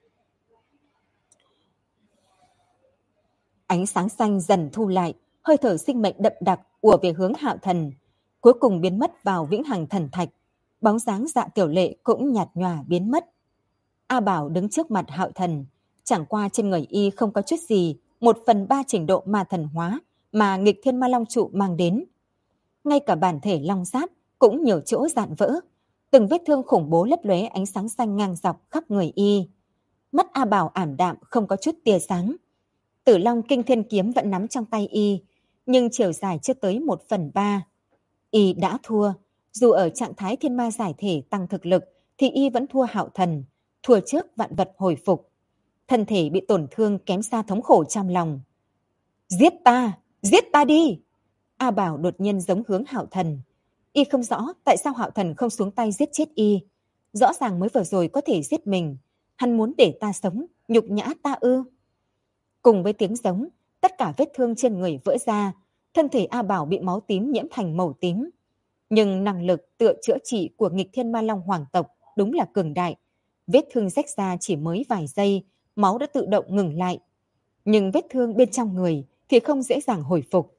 Ánh sáng xanh dần thu lại, hơi thở sinh mệnh đậm đặc ùa về hướng Hạo Thần, cuối cùng biến mất vào Vĩnh Hằng thần thạch. Bóng dáng Dạ Tiểu Lệ cũng nhạt nhòa biến mất. A Bảo đứng trước mặt Hạo Thần, chẳng qua trên người y không có chút gì 1/3 trình độ ma thần hóa mà nghịch thiên ma long trụ mang đến. Ngay cả bản thể long giáp cũng nhiều chỗ rạn vỡ, từng vết thương khủng bố lấp lóe ánh sáng xanh ngang dọc khắp người y. Mắt A Bảo ảm đạm không có chút tia sáng. Tử Long Kinh Thiên Kiếm vẫn nắm trong tay y, nhưng chiều dài chưa tới 1/3. Y đã thua, dù ở trạng thái thiên ma giải thể tăng thực lực thì y vẫn thua Hạo Thần, thua trước vạn vật hồi phục. Thân thể bị tổn thương kém xa thống khổ trong lòng. Giết ta đi! A Bảo đột nhiên giống hướng Hạo Thần. Y không rõ tại sao Hạo Thần không xuống tay giết chết y. Rõ ràng mới vừa rồi có thể giết mình. Hắn muốn để ta sống, nhục nhã ta ư? Cùng với tiếng giống, tất cả vết thương trên người vỡ ra, thân thể A Bảo bị máu tím nhiễm thành màu tím. Nhưng năng lực tựa chữa trị của nghịch thiên ma long hoàng tộc đúng là cường đại. Vết thương rách ra chỉ mới vài giây, máu đã tự động ngừng lại. Nhưng vết thương bên trong người thì không dễ dàng hồi phục.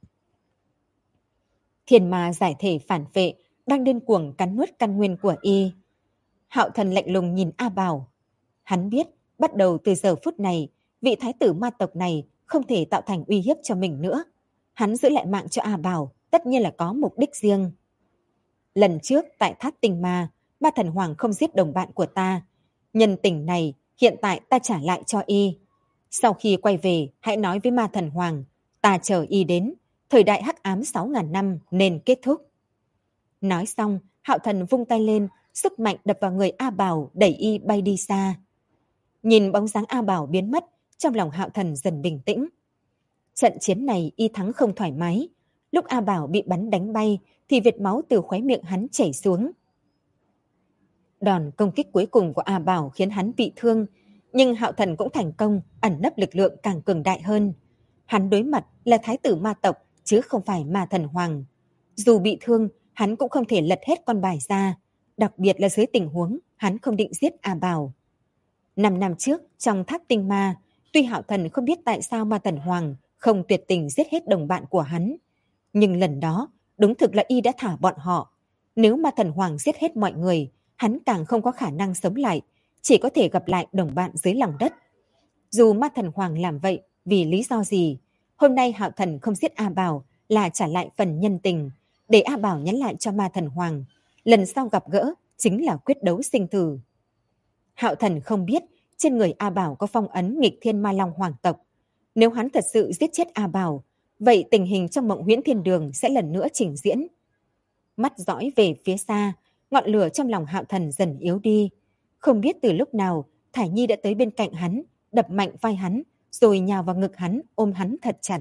Thiên ma giải thể phản vệ, đang điên cuồng cắn nuốt căn nguyên của y. Hạo Thần lạnh lùng nhìn A Bảo. Hắn biết, bắt đầu từ giờ phút này, vị thái tử ma tộc này không thể tạo thành uy hiếp cho mình nữa. Hắn giữ lại mạng cho A Bảo, tất nhiên là có mục đích riêng. Lần trước tại Tháp Tinh Ma, ma thần Hoàng không giết đồng bạn của ta. Nhân tình này, hiện tại ta trả lại cho y. Sau khi quay về, hãy nói với ma thần Hoàng, ta chờ y đến. Thời đại hắc ám 6.000 năm nên kết thúc. Nói xong, Hạo Thần vung tay lên, sức mạnh đập vào người A Bảo đẩy y bay đi xa. Nhìn bóng dáng A Bảo biến mất, trong lòng Hạo Thần dần bình tĩnh. Trận chiến này y thắng không thoải mái. Lúc A Bảo bị bắn đánh bay thì vệt máu từ khóe miệng hắn chảy xuống. Đòn công kích cuối cùng của A Bảo khiến hắn bị thương, nhưng Hạo Thần cũng thành công ẩn nấp lực lượng càng cường đại hơn. Hắn đối mặt là thái tử ma tộc chứ không phải ma thần hoàng. Dù bị thương, hắn cũng không thể lật hết con bài ra, đặc biệt là dưới tình huống hắn không định giết A Bảo. 5 năm trước, trong tháp tinh ma, tuy Hạo Thần không biết tại sao ma thần hoàng không tuyệt tình giết hết đồng bạn của hắn, nhưng lần đó đúng thực là y đã thả bọn họ. Nếu ma thần hoàng giết hết mọi người, hắn càng không có khả năng sống lại, chỉ có thể gặp lại đồng bạn dưới lòng đất. Dù ma thần hoàng làm vậy vì lý do gì, hôm nay Hạo Thần không giết A Bảo là trả lại phần nhân tình, để A Bảo nhắn lại cho ma thần hoàng. Lần sau gặp gỡ chính là quyết đấu sinh tử. Hạo Thần không biết trên người A Bảo có phong ấn nghịch thiên ma long hoàng tộc. Nếu hắn thật sự giết chết A Bảo, vậy tình hình trong mộng huyễn thiên đường sẽ lần nữa trình diễn. Mắt dõi về phía xa, ngọn lửa trong lòng Hạo Thần dần yếu đi. Không biết từ lúc nào, Thải Nhi đã tới bên cạnh hắn, đập mạnh vai hắn, rồi nhào vào ngực hắn, ôm hắn thật chặt.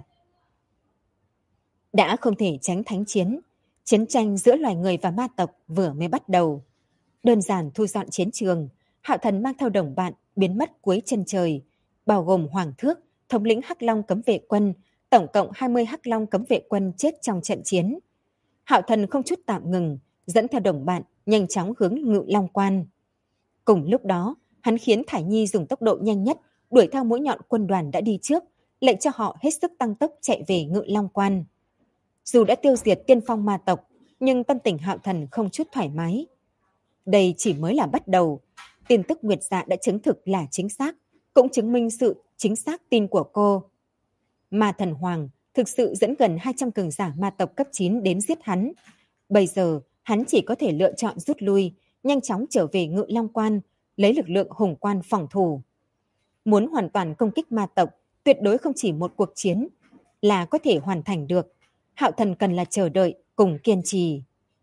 Đã không thể tránh thánh chiến, chiến tranh giữa loài người và ma tộc vừa mới bắt đầu. Đơn giản thu dọn chiến trường, Hạo Thần mang theo đồng bạn biến mất cuối chân trời, bao gồm Hoàng Thước, thống lĩnh Hắc Long cấm vệ quân, tổng cộng 20 Hắc Long cấm vệ quân chết trong trận chiến. Hạo Thần không chút tạm ngừng, dẫn theo đồng bạn nhanh chóng hướng Ngự Long Quan. Cùng lúc đó, hắn khiến Thải Nhi dùng tốc độ nhanh nhất đuổi theo mũi nhọn quân đoàn đã đi trước, lệnh cho họ hết sức tăng tốc chạy về Ngự Long Quan. Dù đã tiêu diệt tiên phong ma tộc, nhưng tâm tình Hạo Thần không chút thoải mái. Đây chỉ mới là bắt đầu. Tin tức Nguyệt Dạ đã chứng thực là chính xác, cũng chứng minh sự chính xác tin của cô. Ma thần Hoàng thực sự dẫn gần 200 cường giả ma tộc cấp 9 đến giết hắn. Bây giờ, hắn chỉ có thể lựa chọn rút lui, nhanh chóng trở về Ngự Long Quan, lấy lực lượng hùng quan phòng thủ. Muốn hoàn toàn công kích ma tộc, tuyệt đối không chỉ một cuộc chiến là có thể hoàn thành được. Hạo Thần cần là chờ đợi, cùng kiên trì.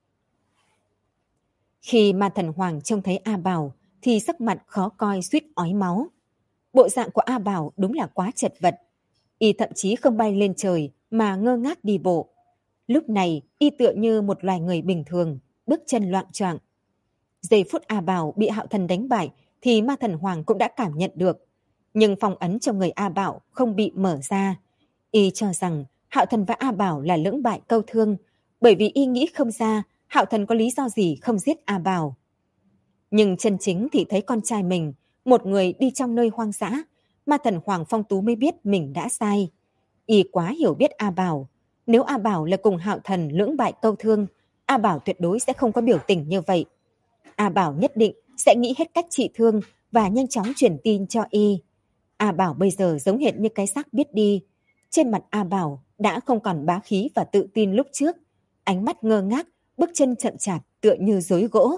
Khi ma thần Hoàng trông thấy A Bảo, thì sắc mặt khó coi suýt ói máu. Bộ dạng của A Bảo đúng là quá chật vật. Y thậm chí không bay lên trời mà ngơ ngác đi bộ. Lúc này, y tựa như một loài người bình thường, bước chân loạng choạng. Giây phút A Bảo bị Hạo Thần đánh bại thì ma thần Hoàng cũng đã cảm nhận được. Nhưng phong ấn trong người A Bảo không bị mở ra. Y cho rằng Hạo Thần và A Bảo là lưỡng bại câu thương, bởi vì y nghĩ không ra Hạo Thần có lý do gì không giết A Bảo. Nhưng chân chính thì thấy con trai mình, một người đi trong nơi hoang dã, ma thần Hoàng Phong Tú mới biết mình đã sai. Y quá hiểu biết A Bảo. Nếu A Bảo là cùng Hạo Thần lưỡng bại câu thương, A Bảo tuyệt đối sẽ không có biểu tình như vậy. A Bảo nhất định sẽ nghĩ hết cách trị thương và nhanh chóng truyền tin cho Y. A Bảo bây giờ giống hệt như cái xác biết đi. Trên mặt A Bảo đã không còn bá khí và tự tin lúc trước. Ánh mắt ngơ ngác, bước chân chậm chạp tựa như rối gỗ.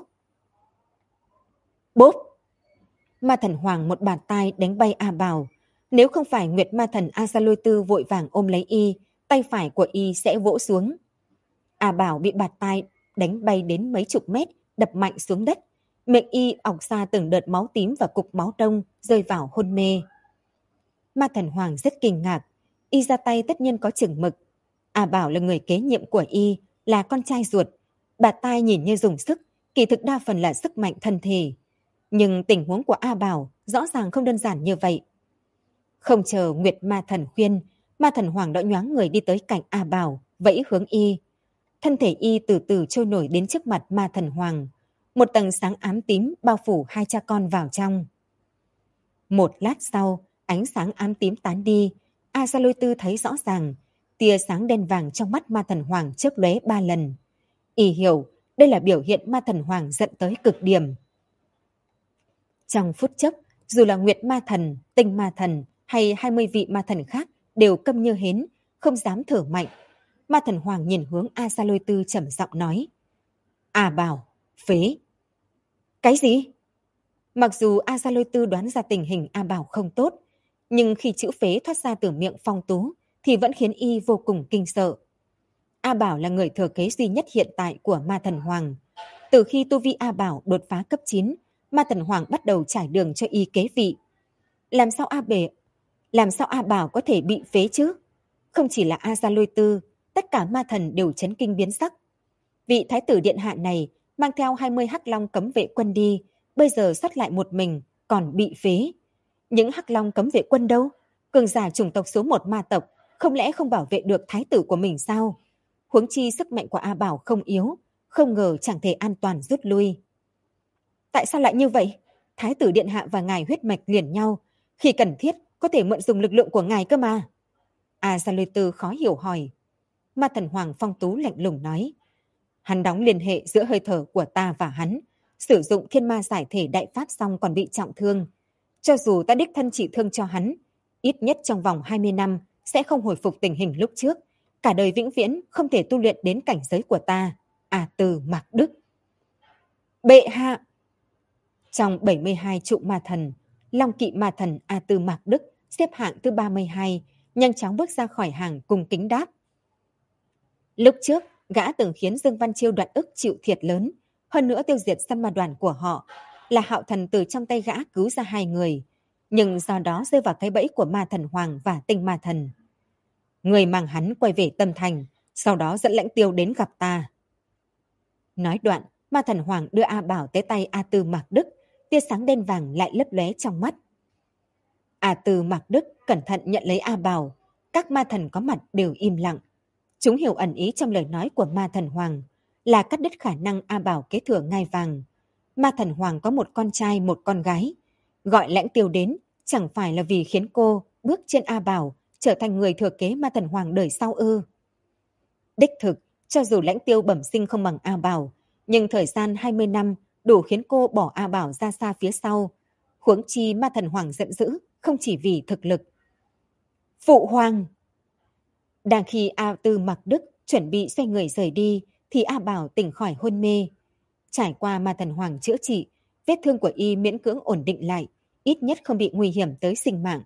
Bốp! Ma thần Hoàng một bàn tay đánh bay A Bảo. Nếu không phải Nguyệt Ma thần Asalôi Tư vội vàng ôm lấy Y, tay phải của Y sẽ vỗ xuống. A Bảo bị bạt tay đánh bay đến mấy chục mét, đập mạnh xuống đất. Miệng Y ọc ra từng đợt máu tím và cục máu đông rơi vào hôn mê. Ma thần Hoàng rất kinh ngạc. Y ra tay tất nhiên có chừng mực. A Bảo là người kế nhiệm của Y, là con trai ruột. Bạt tay nhìn như dùng sức, kỳ thực đa phần là sức mạnh thân thể. Nhưng tình huống của A Bảo rõ ràng không đơn giản như vậy. Không chờ Nguyệt Ma thần khuyên, Ma thần Hoàng đã nhoáng người đi tới cạnh A Bảo, vẫy hướng Y. Thân thể Y từ từ trôi nổi đến trước mặt Ma thần Hoàng. Một tầng sáng ám tím bao phủ hai cha con vào trong. Một lát sau, ánh sáng ám tím tán đi. Asalôi Tư thấy rõ ràng, tia sáng đen vàng trong mắt Ma thần Hoàng chớp lóe 3 lần. Y hiểu đây là biểu hiện Ma thần Hoàng giận tới cực điểm. Trong phút chốc, dù là Nguyệt Ma thần, Tinh Ma thần hay 20 vị ma thần khác đều câm như hến, không dám thở mạnh. Ma thần Hoàng nhìn hướng Asalôi Tư trầm giọng nói: A Bảo, phế. Cái gì? Mặc dù Asalôi Tư đoán ra tình hình A Bảo không tốt, nhưng khi chữ phế thoát ra từ miệng Phong Tú thì vẫn khiến Y vô cùng kinh sợ. A Bảo là người thừa kế duy nhất hiện tại của Ma thần Hoàng. Từ khi tu vi A Bảo đột phá cấp 9, Ma thần Hoàng bắt đầu trải đường cho Y kế vị. Làm sao A Bảo có thể bị phế chứ? Không chỉ là Asalôi Tư, tất cả ma thần đều chấn kinh biến sắc. Vị thái tử điện hạ này mang theo 20 hắc long cấm vệ quân đi, bây giờ xuất lại một mình, còn bị phế. Những hắc long cấm vệ quân đâu? Cường giả chủng tộc số 1 ma tộc, không lẽ không bảo vệ được thái tử của mình sao? Huống chi sức mạnh của A Bảo không yếu, không ngờ chẳng thể an toàn rút lui. Tại sao lại như vậy? Thái tử điện hạ và ngài huyết mạch liền nhau, khi cần thiết có thể mượn dùng lực lượng của ngài cơ mà. A Sa Lôi Tư khó hiểu hỏi. Ma Thần Hoàng phong tú lạnh lùng nói. Hắn đóng liên hệ giữa hơi thở của ta và hắn, sử dụng thiên ma giải thể đại pháp xong còn bị trọng thương. Cho dù ta đích thân trị thương cho hắn, ít nhất trong vòng 20 năm sẽ không hồi phục tình hình lúc trước, cả đời vĩnh viễn không thể tu luyện đến cảnh giới của ta. A Tư Mạc Đức. Bệ hạ! Trong 72 trụ ma thần, Long Kỵ ma thần A Tư Mạc Đức xếp hạng thứ 32, nhanh chóng bước ra khỏi hàng cung kính đáp. Lúc trước, gã từng khiến Dương Văn Chiêu Đoạn Ức chịu thiệt lớn, hơn nữa tiêu diệt săn ma đoàn của họ, là Hạo Thần từ trong tay gã cứu ra 2 người, nhưng do đó rơi vào cái bẫy của Ma Thần Hoàng và Tinh Ma Thần. Người mang hắn quay về Tâm Thành, sau đó dẫn Lãnh Tiêu đến gặp ta. Nói đoạn, Ma Thần Hoàng đưa A Bảo tới tay A Tư Mạc Đức, tia sáng đen vàng lại lấp lóe trong mắt. A Tư Mạc Đức cẩn thận nhận lấy A Bảo, các ma thần có mặt đều im lặng. Chúng hiểu ẩn ý trong lời nói của Ma Thần Hoàng là cắt đứt khả năng A Bảo kế thừa ngai vàng. Ma Thần Hoàng có một con trai một con gái, gọi Lãnh Tiêu đến chẳng phải là vì khiến cô bước trên A Bảo trở thành người thừa kế Ma Thần Hoàng đời sau ư? Đích thực, cho dù Lãnh Tiêu bẩm sinh không bằng A Bảo, nhưng thời gian 20 năm đủ khiến cô bỏ A Bảo ra xa phía sau. Huống chi Ma Thần Hoàng giận dữ không chỉ vì thực lực. Phụ Hoàng! Đang khi A Tư Mạc Đức chuẩn bị xoay người rời đi, thì A Bảo tỉnh khỏi hôn mê. Trải qua Ma Thần Hoàng chữa trị, vết thương của y miễn cưỡng ổn định lại, ít nhất không bị nguy hiểm tới sinh mạng.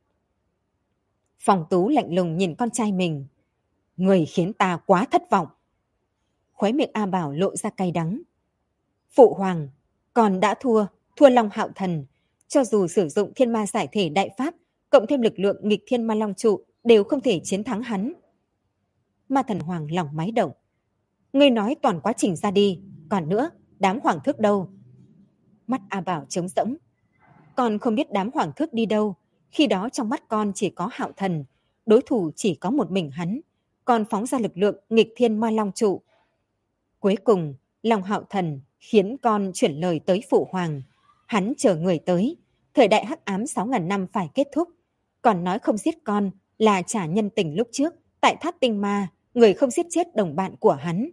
Phong Tú lạnh lùng nhìn con trai mình. Người khiến ta quá thất vọng. Khóe miệng A Bảo lộ ra cay đắng. Phụ Hoàng, con đã thua Long Hạo Thần. Cho dù sử dụng thiên ma giải thể đại pháp, cộng thêm lực lượng nghịch thiên ma long trụ, đều không thể chiến thắng hắn. Ma Thần Hoàng lòng máy động. Ngươi nói toàn quá trình ra đi, còn nữa, đám hoàng thước đâu? Mắt A Bảo trống rỗng. Con không biết đám hoàng thước đi đâu, khi đó trong mắt con chỉ có Hạo Thần, đối thủ chỉ có một mình hắn, còn phóng ra lực lượng nghịch thiên ma long trụ. Cuối cùng, Long Hạo Thần khiến con chuyển lời tới Phụ Hoàng. Hắn chờ người tới, thời đại hắc ám 6.000 năm phải kết thúc, còn nói không giết con là trả nhân tình lúc trước tại Tháp Tinh Ma, người không giết chết đồng bạn của hắn.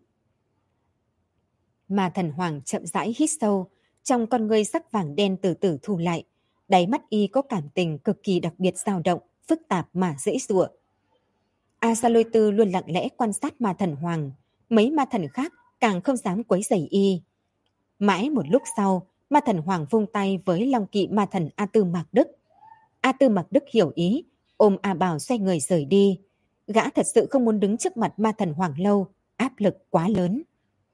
Ma Thần Hoàng chậm rãi hít sâu, trong con ngươi sắc vàng đen từ từ thu lại, đáy mắt y có cảm tình cực kỳ đặc biệt dao động, phức tạp mà dễ dụa. A Sa Lôi Tư luôn lặng lẽ quan sát Ma Thần Hoàng, mấy ma thần khác càng không dám quấy rầy y. Mãi một lúc sau, Ma Thần Hoàng vung tay với Long Kỵ ma thần A Tư Mạc Đức. A Tư Mạc Đức hiểu ý, ôm A Bảo xoay người rời đi. Gã thật sự không muốn đứng trước mặt Ma Thần Hoàng lâu, áp lực quá lớn.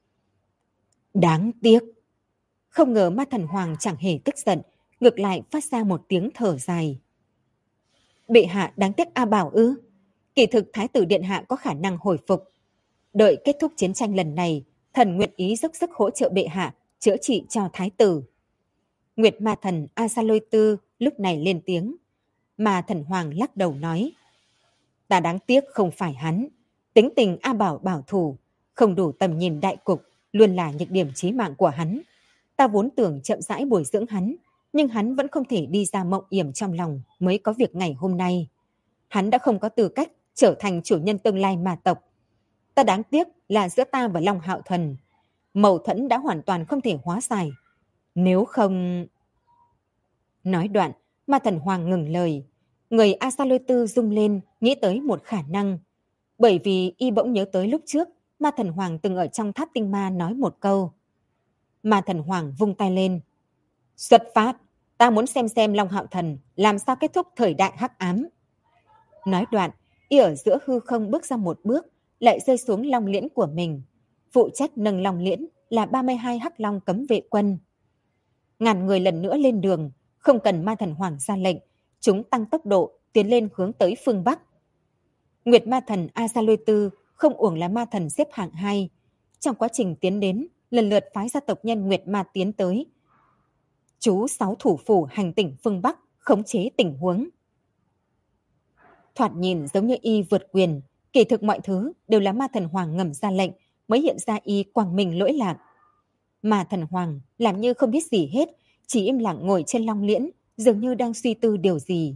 Đáng tiếc. Không ngờ Ma Thần Hoàng chẳng hề tức giận, ngược lại phát ra một tiếng thở dài. Bệ hạ đáng tiếc A Bảo ư? Kỳ thực Thái tử Điện Hạ có khả năng hồi phục. Đợi kết thúc chiến tranh lần này, thần nguyện ý dốc sức hỗ trợ bệ hạ chữa trị cho Thái tử. Nguyệt Ma Thần A Sa Lôi Tư lúc này lên tiếng. Ma Thần Hoàng lắc đầu nói. Ta đáng tiếc không phải hắn. Tính tình A Bảo bảo thủ, không đủ tầm nhìn đại cục, luôn là nhược điểm chí mạng của hắn. Ta vốn tưởng chậm rãi bồi dưỡng hắn, nhưng hắn vẫn không thể đi ra mộng yểm trong lòng mới có việc ngày hôm nay. Hắn đã không có tư cách trở thành chủ nhân tương lai ma tộc. Ta đáng tiếc là giữa ta và Long Hạo Thần, mâu thuẫn đã hoàn toàn không thể hóa giải. Nếu không... Nói đoạn, Ma Thần Hoàng ngừng lời. Người A Sa Lôi Tư rung lên, nghĩ tới một khả năng. Bởi vì y bỗng nhớ tới lúc trước, Ma Thần Hoàng từng ở trong Tháp Tinh Ma nói một câu. Ma Thần Hoàng vung tay lên. Xuất phát, ta muốn xem Long Hạo Thần làm sao kết thúc thời đại hắc ám. Nói đoạn, y ở giữa hư không bước ra một bước, lại rơi xuống long liễn của mình. Phụ trách nâng long liễn là 32 hắc long cấm vệ quân. Ngàn người lần nữa lên đường, không cần Ma Thần Hoàng ra lệnh, chúng tăng tốc độ tiến lên hướng tới phương Bắc. Nguyệt Ma Thần A Sa Lôi Tư không uổng là ma thần xếp hạng 2. Trong quá trình tiến đến, lần lượt phái gia tộc nhân Nguyệt Ma tiến tới, trú 6 thủ phủ hành tỉnh phương Bắc, khống chế tình huống. Thoạt nhìn giống như y vượt quyền, kỳ thực mọi thứ đều là Ma Thần Hoàng ngầm ra lệnh mới hiện ra y quang minh lỗi lạc. Ma Thần Hoàng làm như không biết gì hết, chỉ im lặng ngồi trên long liễn, dường như đang suy tư điều gì.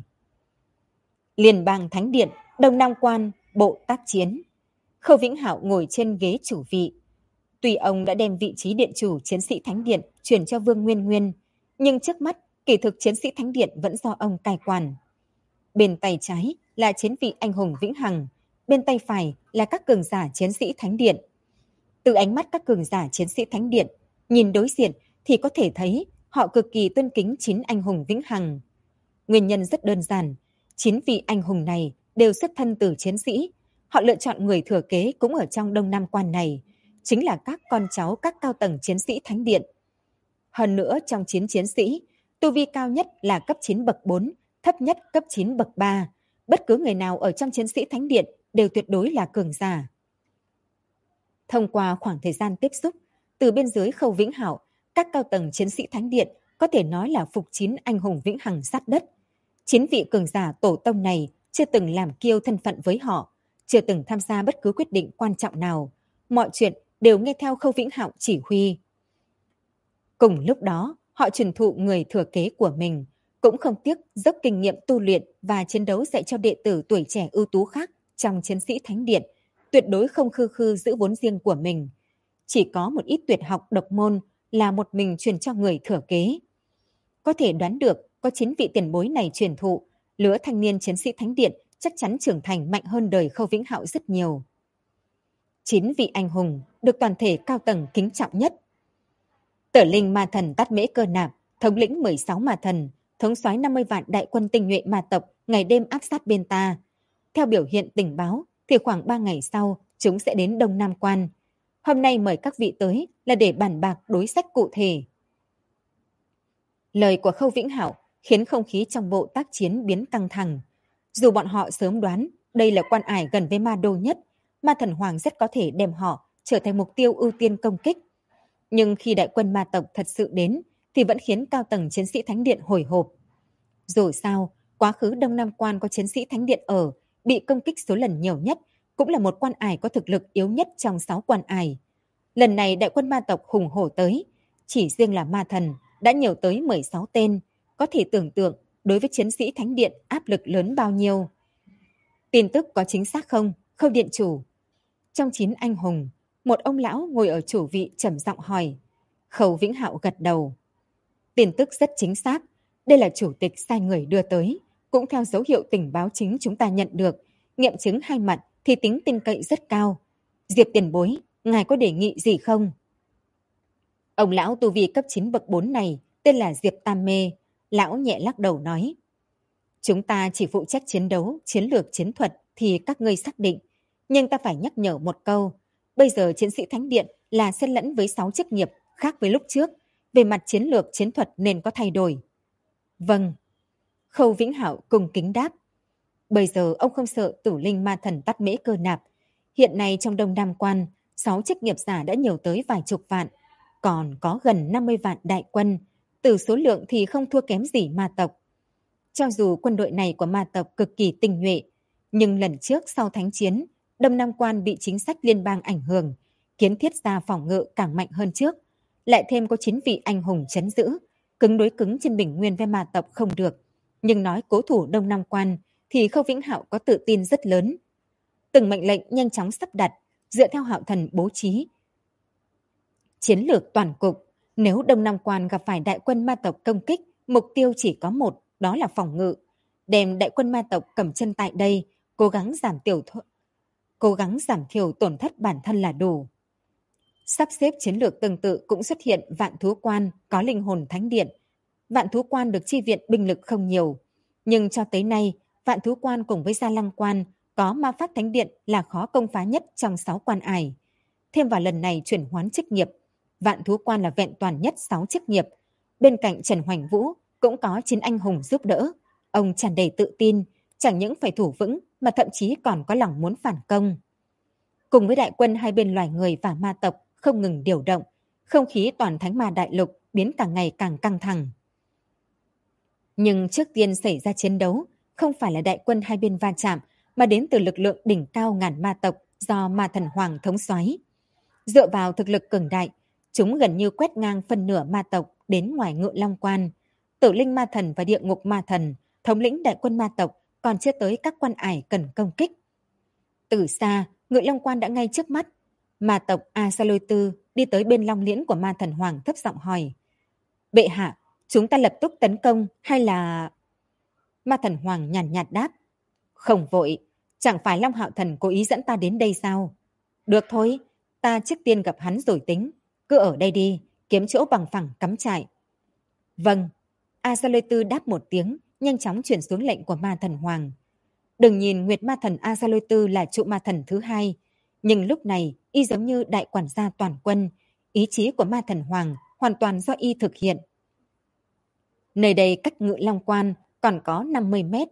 Liên bang Thánh Điện, Đông Nam Quan, Bộ Tác Chiến. Khâu Vĩnh Hạo ngồi trên ghế chủ vị. Tuy ông đã đem vị trí điện chủ chiến sĩ Thánh Điện chuyển cho Vương Nguyên Nguyên, nhưng trước mắt kỳ thực chiến sĩ Thánh Điện vẫn do ông cai quản. Bên tay trái là chiến vị anh hùng Vĩnh Hằng, bên tay phải là các cường giả chiến sĩ Thánh Điện. Từ ánh mắt các cường giả chiến sĩ Thánh Điện, nhìn đối diện thì có thể thấy họ cực kỳ tôn kính 9 anh hùng Vĩnh Hằng. Nguyên nhân rất đơn giản, 9 vị anh hùng này đều xuất thân từ chiến sĩ. Họ lựa chọn người thừa kế cũng ở trong Đông Nam Quan này, chính là các con cháu các cao tầng chiến sĩ Thánh Điện. Hơn nữa trong 9 chiến sĩ, tu vi cao nhất là cấp 9 bậc 4, thấp nhất cấp 9 bậc 3. Bất cứ người nào ở trong chiến sĩ Thánh Điện đều tuyệt đối là cường giả. Thông qua khoảng thời gian tiếp xúc, từ bên dưới Khâu Vĩnh Hạo, các cao tầng chiến sĩ Thánh Điện có thể nói là phục 9 anh hùng Vĩnh Hằng sát đất. 9 vị cường giả tổ tông này chưa từng làm kiêu thân phận với họ, chưa từng tham gia bất cứ quyết định quan trọng nào. Mọi chuyện đều nghe theo Khâu Vĩnh Hạo chỉ huy. Cùng lúc đó, họ truyền thụ người thừa kế của mình, cũng không tiếc dốc kinh nghiệm tu luyện và chiến đấu dạy cho đệ tử tuổi trẻ ưu tú khác trong chiến sĩ Thánh Điện, tuyệt đối không khư khư giữ vốn riêng của mình. Chỉ có một ít tuyệt học độc môn là một mình truyền cho người thừa kế. Có thể đoán được, có 9 vị tiền bối này truyền thụ, lứa thanh niên chiến sĩ Thánh Điện chắc chắn trưởng thành mạnh hơn đời Khâu Vĩnh Hạo rất nhiều. 9 vị anh hùng được toàn thể cao tầng kính trọng nhất. Tở Linh Ma Thần Tát Mễ Cơ Nạp, thống lĩnh 16 ma thần, thống soái 50 vạn đại quân tinh nhuệ ma tộc, ngày đêm áp sát bên ta. Theo biểu hiện tình báo, thì khoảng 3 ngày sau, chúng sẽ đến Đông Nam Quan. Hôm nay mời các vị tới là để bàn bạc đối sách cụ thể. Lời của Khâu Vĩnh Hạo khiến không khí trong bộ tác chiến biến căng thẳng. Dù bọn họ sớm đoán đây là quan ải gần với Ma Đô nhất, Ma Thần Hoàng rất có thể đem họ trở thành mục tiêu ưu tiên công kích. Nhưng khi đại quân ma tộc thật sự đến thì vẫn khiến cao tầng chiến sĩ Thánh Điện hồi hộp. Dù sao, quá khứ Đông Nam Quan có chiến sĩ Thánh Điện ở, bị công kích số lần nhiều nhất, cũng là một quan ải có thực lực yếu nhất trong 6 quan ải. Lần này đại quân ma tộc hùng hổ tới, chỉ riêng là ma thần đã nhiều tới 16 tên, có thể tưởng tượng đối với chiến sĩ Thánh Điện áp lực lớn bao nhiêu. Tin tức có chính xác không, Khâu Điện chủ? Trong 9 anh hùng, một ông lão ngồi ở chủ vị trầm giọng hỏi. Khâu Vĩnh Hạo gật đầu. Tin tức rất chính xác, đây là chủ tịch sai người đưa tới, cũng theo dấu hiệu tình báo chính chúng ta nhận được, nghiệm chứng hai mặt thì tính tin cậy rất cao. Diệp tiền bối, ngài có đề nghị gì không? Ông lão tu vi cấp 9 bậc 4 này tên là Diệp Tam Mê, lão nhẹ lắc đầu nói. Chúng ta chỉ phụ trách chiến đấu, chiến lược, chiến thuật thì các ngươi xác định, nhưng ta phải nhắc nhở một câu, bây giờ chiến sĩ Thánh Điện là xen lẫn với 6 chức nghiệp khác với lúc trước, về mặt chiến lược, chiến thuật nên có thay đổi. Vâng. Khâu Vĩnh Hạo cung kính đáp. Bây giờ ông không sợ Tử Linh Ma Thần Tát Mễ Cơ Nạp. Hiện nay trong Đông Nam Quan, 6 chức nghiệp giả đã nhiều tới vài chục vạn, còn có gần 50 vạn đại quân, từ số lượng thì không thua kém gì ma tộc. Cho dù quân đội này của ma tộc cực kỳ tinh nhuệ, nhưng lần trước sau thánh chiến, Đông Nam Quan bị chính sách liên bang ảnh hưởng, kiến thiết ra phòng ngự càng mạnh hơn trước, lại thêm có 9 vị anh hùng trấn giữ, cứng đối cứng trên bình nguyên với ma tộc không được. Nhưng nói cố thủ Đông Nam Quan thì Khâu Vĩnh Hạo có tự tin rất lớn. Từng mệnh lệnh nhanh chóng sắp đặt, dựa theo Hạo Thần bố trí. Chiến lược toàn cục, nếu Đông Nam Quan gặp phải đại quân ma tộc công kích, mục tiêu chỉ có một, đó là phòng ngự. Đem đại quân ma tộc cầm chân tại đây, cố gắng giảm thiểu tổn thất bản thân là đủ. Sắp xếp chiến lược tương tự cũng xuất hiện Vạn Thú Quan có linh hồn thánh điện. Vạn Thú Quan được chi viện binh lực không nhiều, nhưng cho tới nay, Vạn Thú Quan cùng với Gia Lăng Quan có ma pháp thánh điện là khó công phá nhất trong 6 quan ải. Thêm vào lần này chuyển hoán chức nghiệp, Vạn Thú Quan là vẹn toàn nhất 6 chức nghiệp. Bên cạnh Trần Hoành Vũ cũng có 9 anh hùng giúp đỡ. Ông tràn đầy tự tin, chẳng những phải thủ vững mà thậm chí còn có lòng muốn phản công. Cùng với đại quân hai bên loài người và ma tộc không ngừng điều động, không khí toàn Thánh Ma Đại Lục biến càng ngày càng căng thẳng. Nhưng trước tiên xảy ra chiến đấu không phải là đại quân hai bên va chạm, mà đến từ lực lượng đỉnh cao ngàn ma tộc do Ma Thần Hoàng thống soái. Dựa vào thực lực cường đại, chúng gần như quét ngang phân nửa ma tộc đến ngoài Ngự Long Quan. Tử Linh Ma Thần và Địa Ngục Ma Thần, thống lĩnh đại quân ma tộc, còn chưa tới các quan ải cần công kích. Từ xa, Ngự Long Quan đã ngay trước mắt. Ma tộc A Sa Lôi Tư đi tới bên long liễn của Ma Thần Hoàng thấp giọng hỏi: Bệ hạ, chúng ta lập tức tấn công hay là... Ma Thần Hoàng nhàn nhạt đáp: Không vội, chẳng phải Long Hạo Thần cố ý dẫn ta đến đây sao? Được thôi, ta trước tiên gặp hắn rồi tính, cứ ở đây đi, kiếm chỗ bằng phẳng cắm trại. Vâng, A Sa Lôi Tư đáp một tiếng, nhanh chóng chuyển xuống lệnh của Ma Thần Hoàng. Đừng nhìn Nguyệt Ma Thần A Sa Lôi Tư là trụ ma thần thứ hai, nhưng lúc này y giống như đại quản gia toàn quân, ý chí của Ma Thần Hoàng hoàn toàn do y thực hiện. Nơi đây cách Ngự Long Quan còn có 50 mét.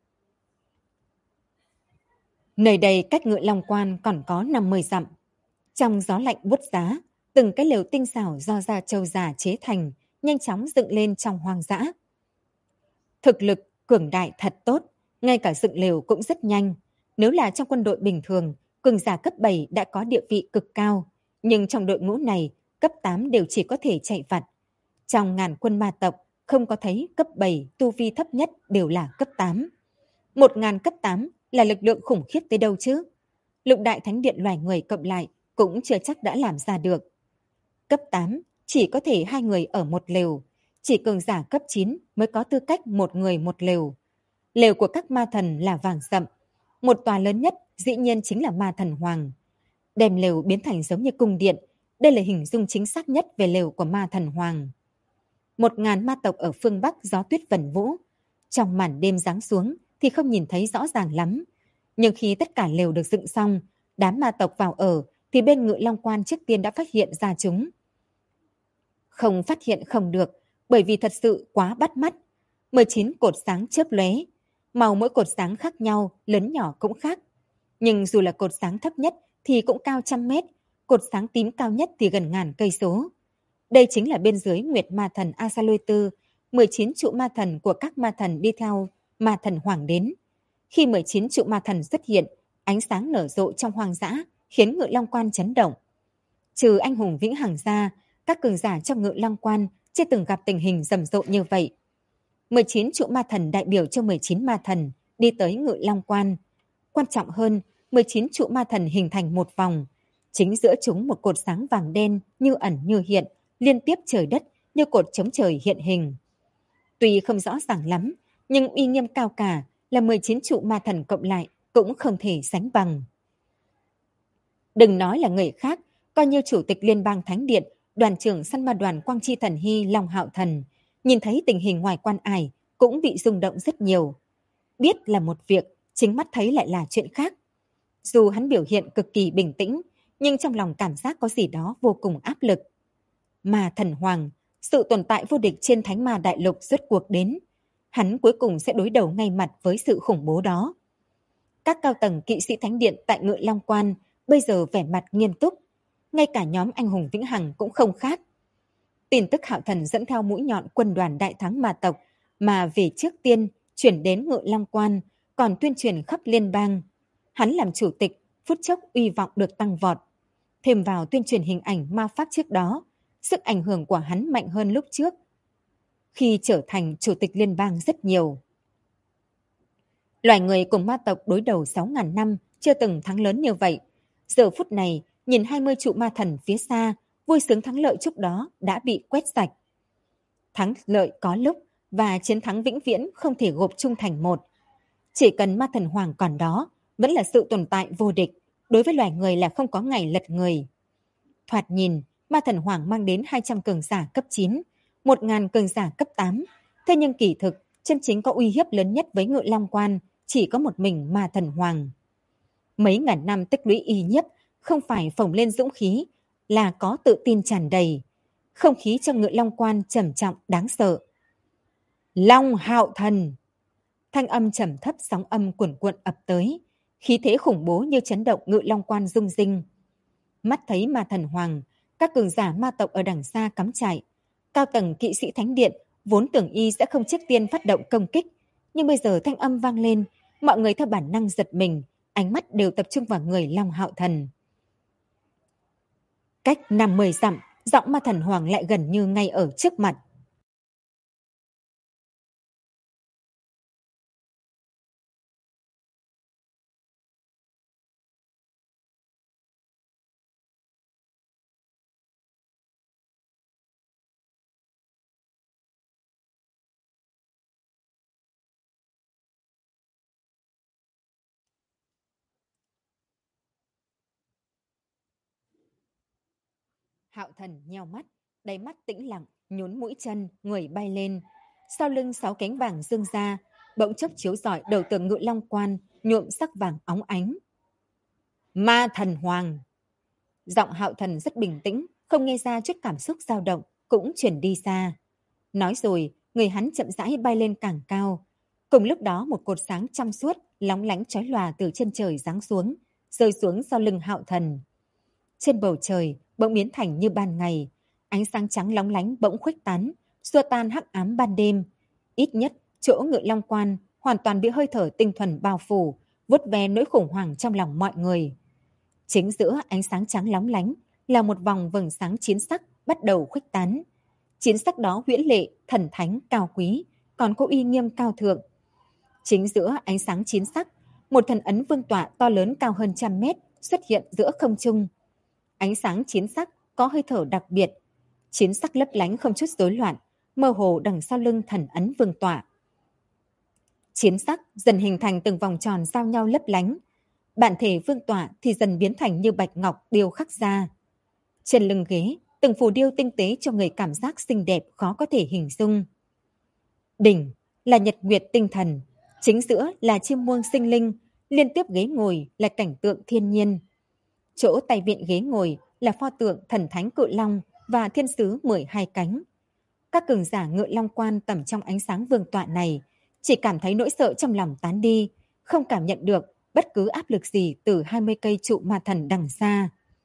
Nơi đây cách Ngự Long Quan còn có 50 dặm. Trong gió lạnh buốt giá, từng cái lều tinh xảo do da trâu già chế thành nhanh chóng dựng lên trong hoang dã. Thực lực cường đại thật tốt, ngay cả dựng lều cũng rất nhanh. Nếu là trong quân đội bình thường, cường giả cấp 7 đã có địa vị cực cao, nhưng trong đội ngũ này, cấp 8 đều chỉ có thể chạy vặt. Trong ngàn quân ma tộc, không có thấy cấp 7 tu vi thấp nhất đều là cấp 8. 1.000 cấp 8 là lực lượng khủng khiếp tới đâu chứ? Lục đại thánh điện loài người cộng lại cũng chưa chắc đã làm ra được. Cấp 8 chỉ có thể 2 người ở một lều, chỉ cường giả cấp 9 mới có tư cách một người một lều. Lều của các ma thần là vàng rậm, một tòa lớn nhất dĩ nhiên chính là Ma Thần Hoàng. Đem lều biến thành giống như cung điện, đây là hình dung chính xác nhất về lều của Ma Thần Hoàng. 1.000 ma tộc ở phương Bắc gió tuyết vần vũ, trong màn đêm giáng xuống thì không nhìn thấy rõ ràng lắm. Nhưng khi tất cả lều được dựng xong, đám ma tộc vào ở, thì bên Ngự Long Quan trước tiên đã phát hiện ra chúng. Không phát hiện không được, bởi vì thật sự quá bắt mắt. 19 cột sáng chớp lóe, màu mỗi cột sáng khác nhau, lớn nhỏ cũng khác. Nhưng dù là cột sáng thấp nhất thì cũng cao 100 mét, cột sáng tím cao nhất thì gần ngàn cây số. Đây chính là bên dưới Nguyệt Ma Thần A Sa Lôi Tư, 19 trụ ma thần của các ma thần đi theo Ma Thần Hoàng đến. Khi 19 trụ ma thần xuất hiện, ánh sáng nở rộ trong hoang dã, khiến Ngự Long Quan chấn động. Trừ anh hùng Vĩnh Hằng ra, các cường giả trong Ngự Long Quan chưa từng gặp tình hình rầm rộ như vậy. 19 trụ ma thần đại biểu cho 19 ma thần đi tới Ngự Long Quan. Quan trọng hơn, 19 trụ ma thần hình thành một vòng. Chính giữa chúng một cột sáng vàng đen như ẩn như hiện, liên tiếp trời đất như cột chống trời hiện hình. Tuy không rõ ràng lắm, nhưng uy nghiêm cao cả là 19 trụ ma thần cộng lại cũng không thể sánh bằng. Đừng nói là người khác, coi như Chủ tịch Liên bang Thánh Điện, đoàn trưởng săn ma đoàn Quang Chi Thần Hy Long Hạo Thần, nhìn thấy tình hình ngoài quan ải cũng bị rung động rất nhiều. Biết là một việc, chính mắt thấy lại là chuyện khác. Dù hắn biểu hiện cực kỳ bình tĩnh, nhưng trong lòng cảm giác có gì đó vô cùng áp lực. Ma Thần Hoàng, sự tồn tại vô địch trên Thánh Ma Đại Lục rốt cuộc đến. Hắn cuối cùng sẽ đối đầu ngay mặt với sự khủng bố đó. Các cao tầng kỵ sĩ Thánh Điện tại Ngự Long Quan bây giờ vẻ mặt nghiêm túc. Ngay cả nhóm anh hùng Vĩnh Hằng cũng không khác. Tin tức Hạo Thần dẫn theo mũi nhọn quân đoàn đại thắng ma tộc mà về trước tiên chuyển đến Ngự Long Quan, còn tuyên truyền khắp liên bang. Hắn làm chủ tịch, phút chốc uy vọng được tăng vọt. Thêm vào tuyên truyền hình ảnh ma pháp trước đó, sức ảnh hưởng của hắn mạnh hơn lúc trước, khi trở thành chủ tịch liên bang rất nhiều. Loài người cùng ma tộc đối đầu 6.000 năm chưa từng thắng lớn như vậy. Giờ phút này, nhìn 20 trụ ma thần phía xa, vui sướng thắng lợi trước đó đã bị quét sạch. Thắng lợi có lúc và chiến thắng vĩnh viễn không thể gộp chung thành một. Chỉ cần Ma Thần Hoàng còn đó, vẫn là sự tồn tại vô địch, đối với loài người là không có ngày lật người. Thoạt nhìn, Ma Thần Hoàng mang đến 200 cường giả cấp 9, 1.000 cường giả cấp 8. Thế nhưng kỳ thực, chân chính có uy hiếp lớn nhất với Ngự Long Quan chỉ có một mình Ma Thần Hoàng. Mấy ngàn năm tích lũy y nhiếp, không phải phồng lên dũng khí, là có tự tin tràn đầy. Không khí trong Ngự Long Quan trầm trọng đáng sợ. Long Hạo Thần! Thanh âm trầm thấp sóng âm cuồn cuộn ập tới, khí thế khủng bố như chấn động Ngự Long Quan rung rinh. Mắt thấy Ma Thần Hoàng, Các cường giả ma tộc ở đằng xa cắm trại. Cao tầng kỵ sĩ thánh điện vốn tưởng y sẽ không trước tiên phát động công kích, nhưng bây giờ thanh âm vang lên, mọi người theo bản năng giật mình, ánh mắt đều tập trung vào người Long Hạo Thần. Cách 50 dặm, giọng ma thần hoàng lại gần như ngay ở trước mặt. Hạo Thần nheo mắt, đáy mắt tĩnh lặng, nhún mũi chân, người bay lên. Sau lưng 6 cánh vàng dương ra, bỗng chốc chiếu rọi đầu tường Ngự Long Quan, nhuộm sắc vàng óng ánh. Ma thần hoàng! Giọng Hạo Thần rất bình tĩnh, không nghe ra chút cảm xúc dao động, cũng chuyển đi xa. Nói rồi, người hắn chậm rãi bay lên càng cao. Cùng lúc đó một cột sáng trong suốt, lóng lánh chói lòa từ trên trời giáng xuống, rơi xuống sau lưng Hạo Thần. Trên bầu trời bỗng biến thành như ban ngày, ánh sáng trắng lóng lánh bỗng khuếch tán, xua tan hắc ám ban đêm. Ít nhất chỗ Ngự Long Quan hoàn toàn bị hơi thở tinh thuần bao phủ, vuốt ve nỗi khủng hoảng trong lòng mọi người. Chính giữa ánh sáng trắng lóng lánh là một vòng vầng sáng chiến sắc bắt đầu khuếch tán. Chiến sắc đó huyễn lệ, thần thánh, cao quý, còn có uy nghiêm cao thượng. Chính giữa ánh sáng chiến sắc, một thần ấn vương tọa to lớn cao hơn 100 mét xuất hiện giữa không trung. Ánh sáng chiến sắc có hơi thở đặc biệt. Chiến sắc lấp lánh không chút rối loạn, mơ hồ đằng sau lưng thần ấn vương tọa. Chiến sắc dần hình thành từng vòng tròn giao nhau lấp lánh. Bản thể vương tọa thì dần biến thành như bạch ngọc điêu khắc ra. Trên lưng ghế, từng phù điêu tinh tế cho người cảm giác xinh đẹp khó có thể hình dung. Đỉnh là nhật nguyệt tinh thần, chính giữa là chim muông sinh linh, liên tiếp ghế ngồi là cảnh tượng thiên nhiên. Chỗ tay vịn ghế ngồi là pho tượng thần thánh Cự Long và thiên sứ 12 cánh. Các cường giả Ngự Long Quan tầm trong ánh sáng vương tọa này chỉ cảm thấy nỗi sợ trong lòng tán đi, không cảm nhận được bất cứ áp lực gì từ 20 cây trụ ma thần đằng xa.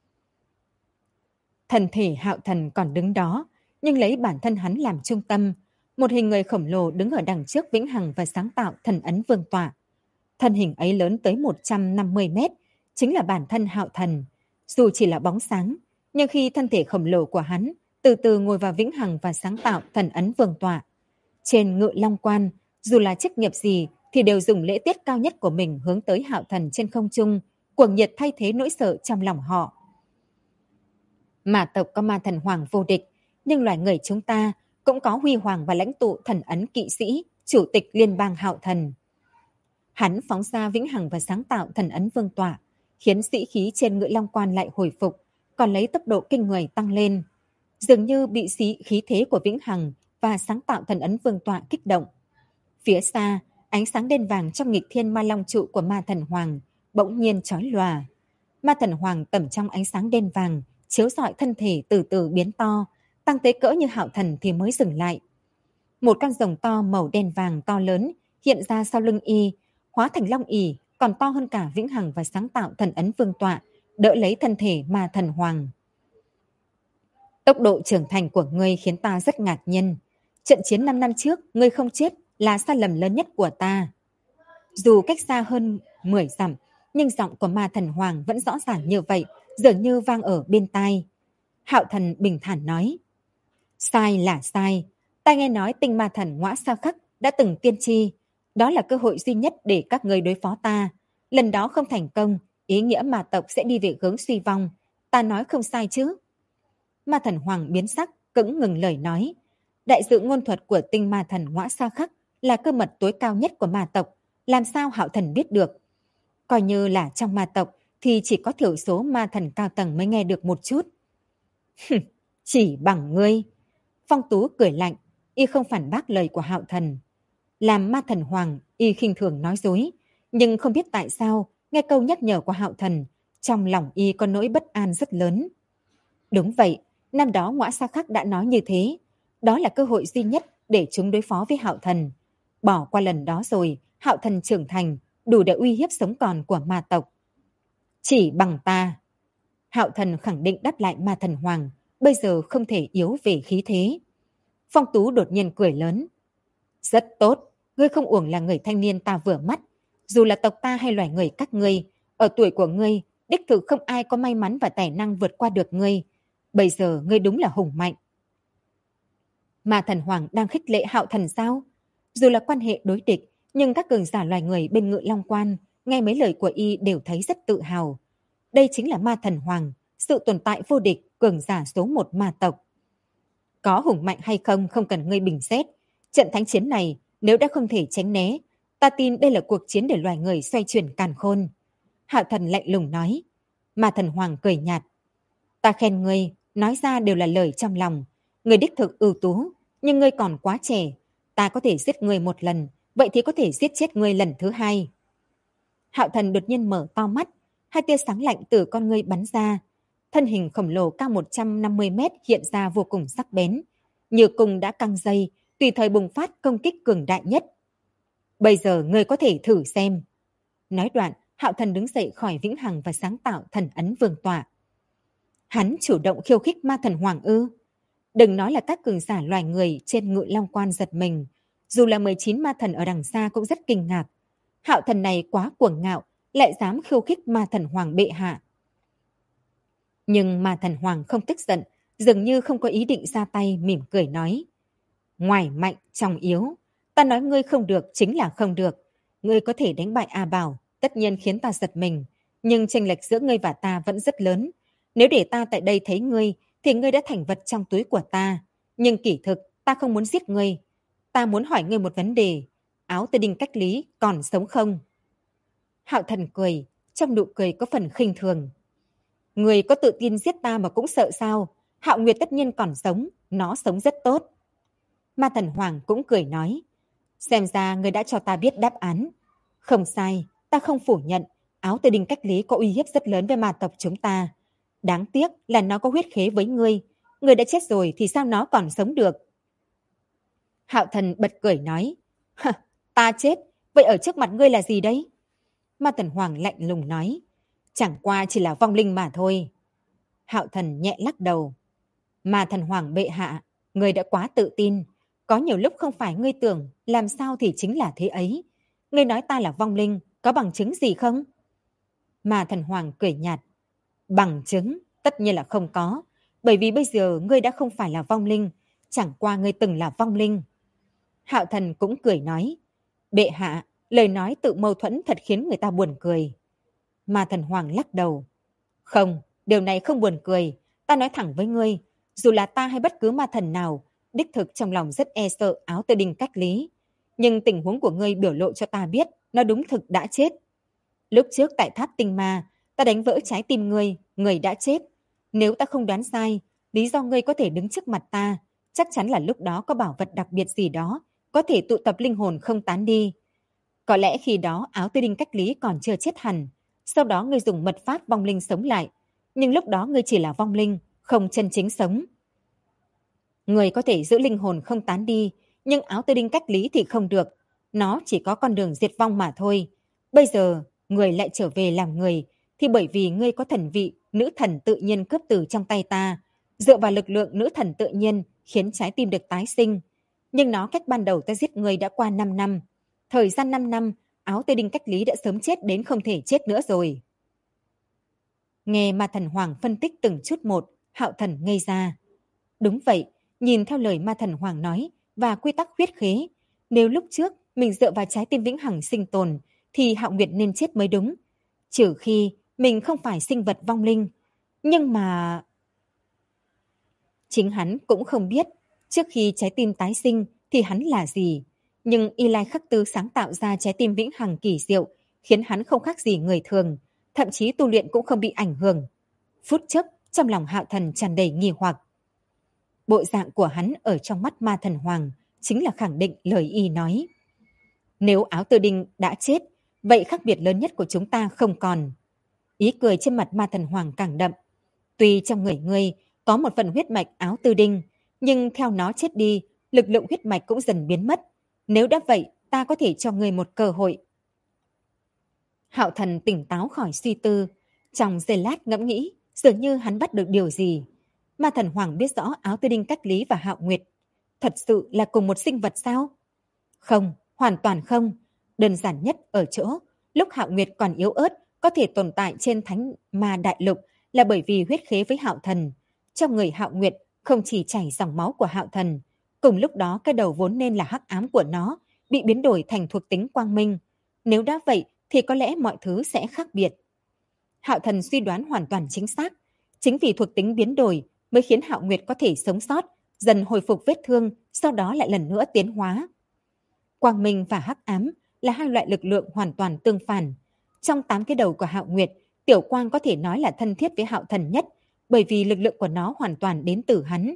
Thân thể Hạo Thần còn đứng đó, nhưng lấy bản thân hắn làm trung tâm, một hình người khổng lồ đứng ở đằng trước vĩnh hằng và sáng tạo thần ấn vương tọa. Thân hình ấy lớn tới 150 mét, chính là bản thân Hạo Thần. Dù chỉ là bóng sáng, nhưng khi thân thể khổng lồ của hắn từ từ ngồi vào vĩnh hằng và sáng tạo thần ấn vương tọa, trên Ngự Long Quan, dù là chức nghiệp gì thì đều dùng lễ tiết cao nhất của mình hướng tới Hạo Thần trên không trung, cuồng nhiệt thay thế nỗi sợ trong lòng họ. Ma tộc có ma thần hoàng vô địch, nhưng loài người chúng ta cũng có huy hoàng và lãnh tụ thần ấn kỵ sĩ, chủ tịch liên bang Hạo Thần. Hắn phóng ra vĩnh hằng và sáng tạo thần ấn vương tọa, khiến sĩ khí trên Ngự Long Quan lại hồi phục, còn lấy tốc độ kinh người tăng lên. Dường như bị khí thế của vĩnh hằng và sáng tạo thần ấn vương tọa kích động. Phía xa, ánh sáng đen vàng trong nghịch thiên ma long trụ của ma thần hoàng bỗng nhiên chói lòa. Ma thần hoàng tẩm trong ánh sáng đen vàng, chiếu rọi thân thể từ từ biến to, tăng tới cỡ như Hạo Thần thì mới dừng lại. Một con rồng to màu đen vàng to lớn hiện ra sau lưng y, hóa thành long ỷ còn to hơn cả vĩnh hằng và sáng tạo thần ấn vương tọa, đỡ lấy thân thể ma thần hoàng. Tốc độ trưởng thành của ngươi khiến ta rất ngạc nhiên. Trận chiến 5 năm trước, ngươi không chết là sai lầm lớn nhất của ta. Dù cách xa hơn 10 dặm, nhưng giọng của ma thần hoàng vẫn rõ ràng như vậy, dường như vang ở bên tai. Hạo Thần bình thản nói, sai là sai. Ta nghe nói tinh ma thần Ngõa Sa Khắc đã từng tiên tri, đó là cơ hội duy nhất để các ngươi đối phó ta. Lần đó không thành công, ý nghĩa ma tộc sẽ đi về hướng suy vong. Ta nói không sai chứ? Ma thần hoàng biến sắc, cứng ngừng lời nói. Đại dự ngôn thuật của tinh ma thần Ngõa Sa Khắc là cơ mật tối cao nhất của ma tộc, làm sao Hạo Thần biết được? Coi như là trong ma tộc thì chỉ có thiểu số ma thần cao tầng mới nghe được một chút. Chỉ bằng ngươi. Phong Tú cười lạnh, y không phản bác lời của Hạo Thần. Làm ma thần hoàng, y khinh thường nói dối, nhưng không biết tại sao, nghe câu nhắc nhở của Hạo Thần, trong lòng y có nỗi bất an rất lớn. Đúng vậy, năm đó Ngõa Sa Khắc đã nói như thế, đó là cơ hội duy nhất để chúng đối phó với Hạo Thần. Bỏ qua lần đó rồi, Hạo Thần trưởng thành, đủ để uy hiếp sống còn của ma tộc. Chỉ bằng ta. Hạo Thần khẳng định đáp lại ma thần hoàng, bây giờ không thể yếu về khí thế. Phong Tú đột nhiên cười lớn. Rất tốt, ngươi không uổng là người thanh niên ta vừa mắt. Dù là tộc ta hay loài người các ngươi, ở tuổi của ngươi, đích thực không ai có may mắn và tài năng vượt qua được ngươi. Bây giờ ngươi đúng là hùng mạnh. Mà thần hoàng đang khích lệ Hạo Thần sao? Dù là quan hệ đối địch, nhưng các cường giả loài người bên Ngự Long Quan, nghe mấy lời của y đều thấy rất tự hào. Đây chính là ma thần hoàng, sự tồn tại vô địch, cường giả số một ma tộc. Có hùng mạnh hay không không cần ngươi bình xét. Trận thánh chiến này, nếu đã không thể tránh né, ta tin đây là cuộc chiến để loài người xoay chuyển càn khôn. Hạo Thần lạnh lùng nói. Ma thần hoàng cười nhạt. Ta khen ngươi, nói ra đều là lời trong lòng. Ngươi đích thực ưu tú, nhưng ngươi còn quá trẻ. Ta có thể giết ngươi một lần, vậy thì có thể giết chết ngươi lần thứ hai. Hạo Thần đột nhiên mở to mắt, hai tia sáng lạnh từ con ngươi bắn ra. Thân hình khổng lồ cao 150 mét hiện ra vô cùng sắc bén. Như cùng đã căng dây, tùy thời bùng phát công kích cường đại nhất. Bây giờ ngươi có thể thử xem. Nói đoạn, Hạo Thần đứng dậy khỏi vĩnh hằng và sáng tạo thần ấn vương tọa. Hắn chủ động khiêu khích ma thần hoàng ư? Đừng nói là các cường giả loài người trên Ngự Long Quan giật mình. Dù là 19 ma thần ở đằng xa cũng rất kinh ngạc. Hạo Thần này quá cuồng ngạo, lại dám khiêu khích ma thần hoàng bệ hạ. Nhưng ma thần hoàng không tức giận, dường như không có ý định ra tay, mỉm cười nói. Ngoài mạnh trong yếu, ta nói ngươi không được chính là không được. Ngươi có thể đánh bại A Bảo, tất nhiên khiến ta giật mình. Nhưng chênh lệch giữa ngươi và ta vẫn rất lớn. Nếu để ta tại đây thấy ngươi, thì ngươi đã thành vật trong túi của ta. Nhưng kỳ thực, ta không muốn giết ngươi. Ta muốn hỏi ngươi một vấn đề. Áo Tơ Đinh Cách Lý còn sống không? Hạo Thần cười, trong nụ cười có phần khinh thường. Ngươi có tự tin giết ta mà cũng sợ sao? Hạo Nguyệt tất nhiên còn sống, nó sống rất tốt. Ma thần hoàng cũng cười nói. Xem ra ngươi đã cho ta biết đáp án. Không sai, ta không phủ nhận. Áo Tơ Đinh Cách Lý có uy hiếp rất lớn với ma tộc chúng ta. Đáng tiếc là nó có huyết khế với ngươi. Ngươi đã chết rồi thì sao nó còn sống được? Hạo Thần bật cười nói. Ta chết, vậy ở trước mặt ngươi là gì đấy? Ma thần hoàng lạnh lùng nói. Chẳng qua chỉ là vong linh mà thôi. Hạo Thần nhẹ lắc đầu. Ma thần hoàng bệ hạ, ngươi đã quá tự tin. Có nhiều lúc không phải ngươi tưởng, làm sao thì chính là thế ấy. Ngươi nói ta là vong linh, có bằng chứng gì không? Ma thần hoàng cười nhạt. Bằng chứng, tất nhiên là không có. Bởi vì bây giờ ngươi đã không phải là vong linh, chẳng qua ngươi từng là vong linh. Hạo Thần cũng cười nói. Bệ hạ, lời nói tự mâu thuẫn thật khiến người ta buồn cười. Ma thần hoàng lắc đầu. Không, điều này không buồn cười. Ta nói thẳng với ngươi, dù là ta hay bất cứ ma thần nào, đích thực trong lòng rất e sợ Áo Tơ Đinh Cách Lý. Nhưng tình huống của ngươi biểu lộ cho ta biết, nó đúng thực đã chết. Lúc trước tại tháp tinh ma, ta đánh vỡ trái tim ngươi, ngươi đã chết. Nếu ta không đoán sai, lý do ngươi có thể đứng trước mặt ta, chắc chắn là lúc đó có bảo vật đặc biệt gì đó, có thể tụ tập linh hồn không tán đi. Có lẽ khi đó Áo Tơ Đinh Cách Lý còn chưa chết hẳn, sau đó ngươi dùng mật pháp vong linh sống lại, nhưng lúc đó ngươi chỉ là vong linh, không chân chính sống. Ngươi có thể giữ linh hồn không tán đi, nhưng Áo Tơ Đinh Cách Lý thì không được, nó chỉ có con đường diệt vong mà thôi. Bây giờ, ngươi lại trở về làm người, thì bởi vì ngươi có thần vị, nữ thần tự nhiên cướp từ trong tay ta, dựa vào lực lượng nữ thần tự nhiên khiến trái tim được tái sinh. Nhưng nó cách ban đầu ta giết ngươi đã qua 5 năm. Thời gian 5 năm, Áo Tơ Đinh Cách Lý đã sớm chết đến không thể chết nữa rồi. Nghe ma thần hoàng phân tích từng chút một, Hạo Thần ngây ra. Đúng vậy, nhìn theo lời ma thần hoàng nói và quy tắc huyết khế, nếu lúc trước mình dựa vào trái tim vĩnh hằng sinh tồn, thì Hạo Nguyệt nên chết mới đúng. Trừ khi mình không phải sinh vật vong linh. Nhưng mà... Chính hắn cũng không biết, trước khi trái tim tái sinh thì hắn là gì. Nhưng Y Lai Khắc Tư sáng tạo ra trái tim vĩnh hằng kỳ diệu, khiến hắn không khác gì người thường, thậm chí tu luyện cũng không bị ảnh hưởng. Phút chốc, trong lòng Hạo Thần tràn đầy nghi hoặc. Bộ dạng của hắn ở trong mắt ma thần hoàng chính là khẳng định lời y nói. Nếu Áo Tơ Đinh đã chết, vậy khác biệt lớn nhất của chúng ta không còn. Ý cười trên mặt ma thần hoàng càng đậm. Tuy trong người ngươi có một phần huyết mạch Áo Tơ Đinh, nhưng theo nó chết đi, lực lượng huyết mạch cũng dần biến mất. Nếu đã vậy, ta có thể cho ngươi một cơ hội. Hạo Thần tỉnh táo khỏi suy tư, trong giây lát ngẫm nghĩ, dường như hắn bắt được điều gì. Ma Thần Hoàng biết rõ Áo Tư Đinh Cách Lý và Hạo Nguyệt thật sự là cùng một sinh vật sao? Không, hoàn toàn không. Đơn giản nhất ở chỗ, lúc Hạo Nguyệt còn yếu ớt, có thể tồn tại trên Thánh Ma Đại Lục là bởi vì huyết khế với Hạo Thần. Trong người Hạo Nguyệt không chỉ chảy dòng máu của Hạo Thần, cùng lúc đó cái đầu vốn nên là hắc ám của nó bị biến đổi thành thuộc tính quang minh. Nếu đã vậy thì có lẽ mọi thứ sẽ khác biệt. Hạo Thần suy đoán hoàn toàn chính xác. Chính vì thuộc tính biến đổi mới khiến Hạo Nguyệt có thể sống sót, dần hồi phục vết thương, sau đó lại lần nữa tiến hóa. Quang minh và hắc ám là hai loại lực lượng hoàn toàn tương phản. Trong 8 cái đầu của Hạo Nguyệt, Tiểu Quang có thể nói là thân thiết với Hạo Thần nhất, bởi vì lực lượng của nó hoàn toàn đến từ hắn.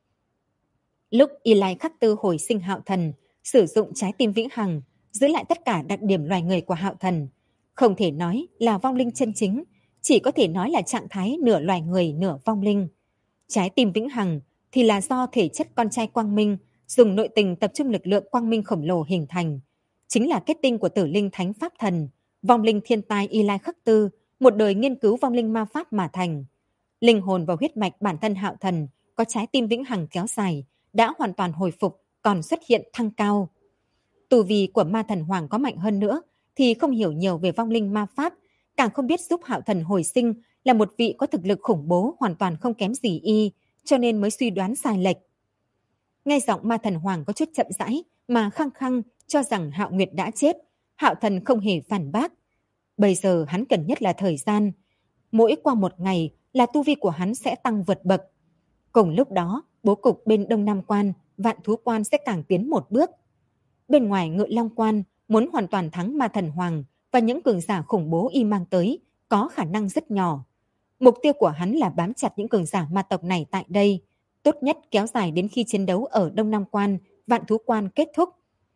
Lúc Y Lai Khắc Tư hồi sinh Hạo Thần, sử dụng trái tim vĩnh hằng, giữ lại tất cả đặc điểm loài người của Hạo Thần, không thể nói là vong linh chân chính, chỉ có thể nói là trạng thái nửa loài người nửa vong linh. Trái tim vĩnh hằng thì là do thể chất con trai quang minh dùng nội tình tập trung lực lượng quang minh khổng lồ hình thành, chính là kết tinh của Tử Linh Thánh Pháp Thần, vong linh thiên tai Y Lai Khắc Tư, một đời nghiên cứu vong linh ma pháp mà thành. Linh hồn và huyết mạch bản thân Hạo Thần có trái tim vĩnh hằng kéo dài, đã hoàn toàn hồi phục, còn xuất hiện thăng cao. Tu vi của Ma Thần Hoàng có mạnh hơn nữa thì không hiểu nhiều về vong linh ma pháp, càng không biết giúp Hạo Thần hồi sinh là một vị có thực lực khủng bố hoàn toàn không kém gì y, cho nên mới suy đoán sai lệch. Nghe giọng Ma Thần Hoàng có chút chậm rãi mà khăng khăng cho rằng Hạo Nguyệt đã chết, Hạo Thần không hề phản bác. Bây giờ hắn cần nhất là thời gian. Mỗi qua một ngày là tu vi của hắn sẽ tăng vượt bậc. Cùng lúc đó, bố cục bên Đông Nam Quan, Vạn Thú Quan sẽ càng tiến một bước. Bên ngoài Ngự Long Quan, muốn hoàn toàn thắng Ma Thần Hoàng và những cường giả khủng bố y mang tới, có khả năng rất nhỏ. Mục tiêu của hắn là bám chặt những cường giả ma tộc này tại đây, tốt nhất kéo dài đến khi chiến đấu ở Đông Nam Quan, Vạn Thú Quan kết thúc.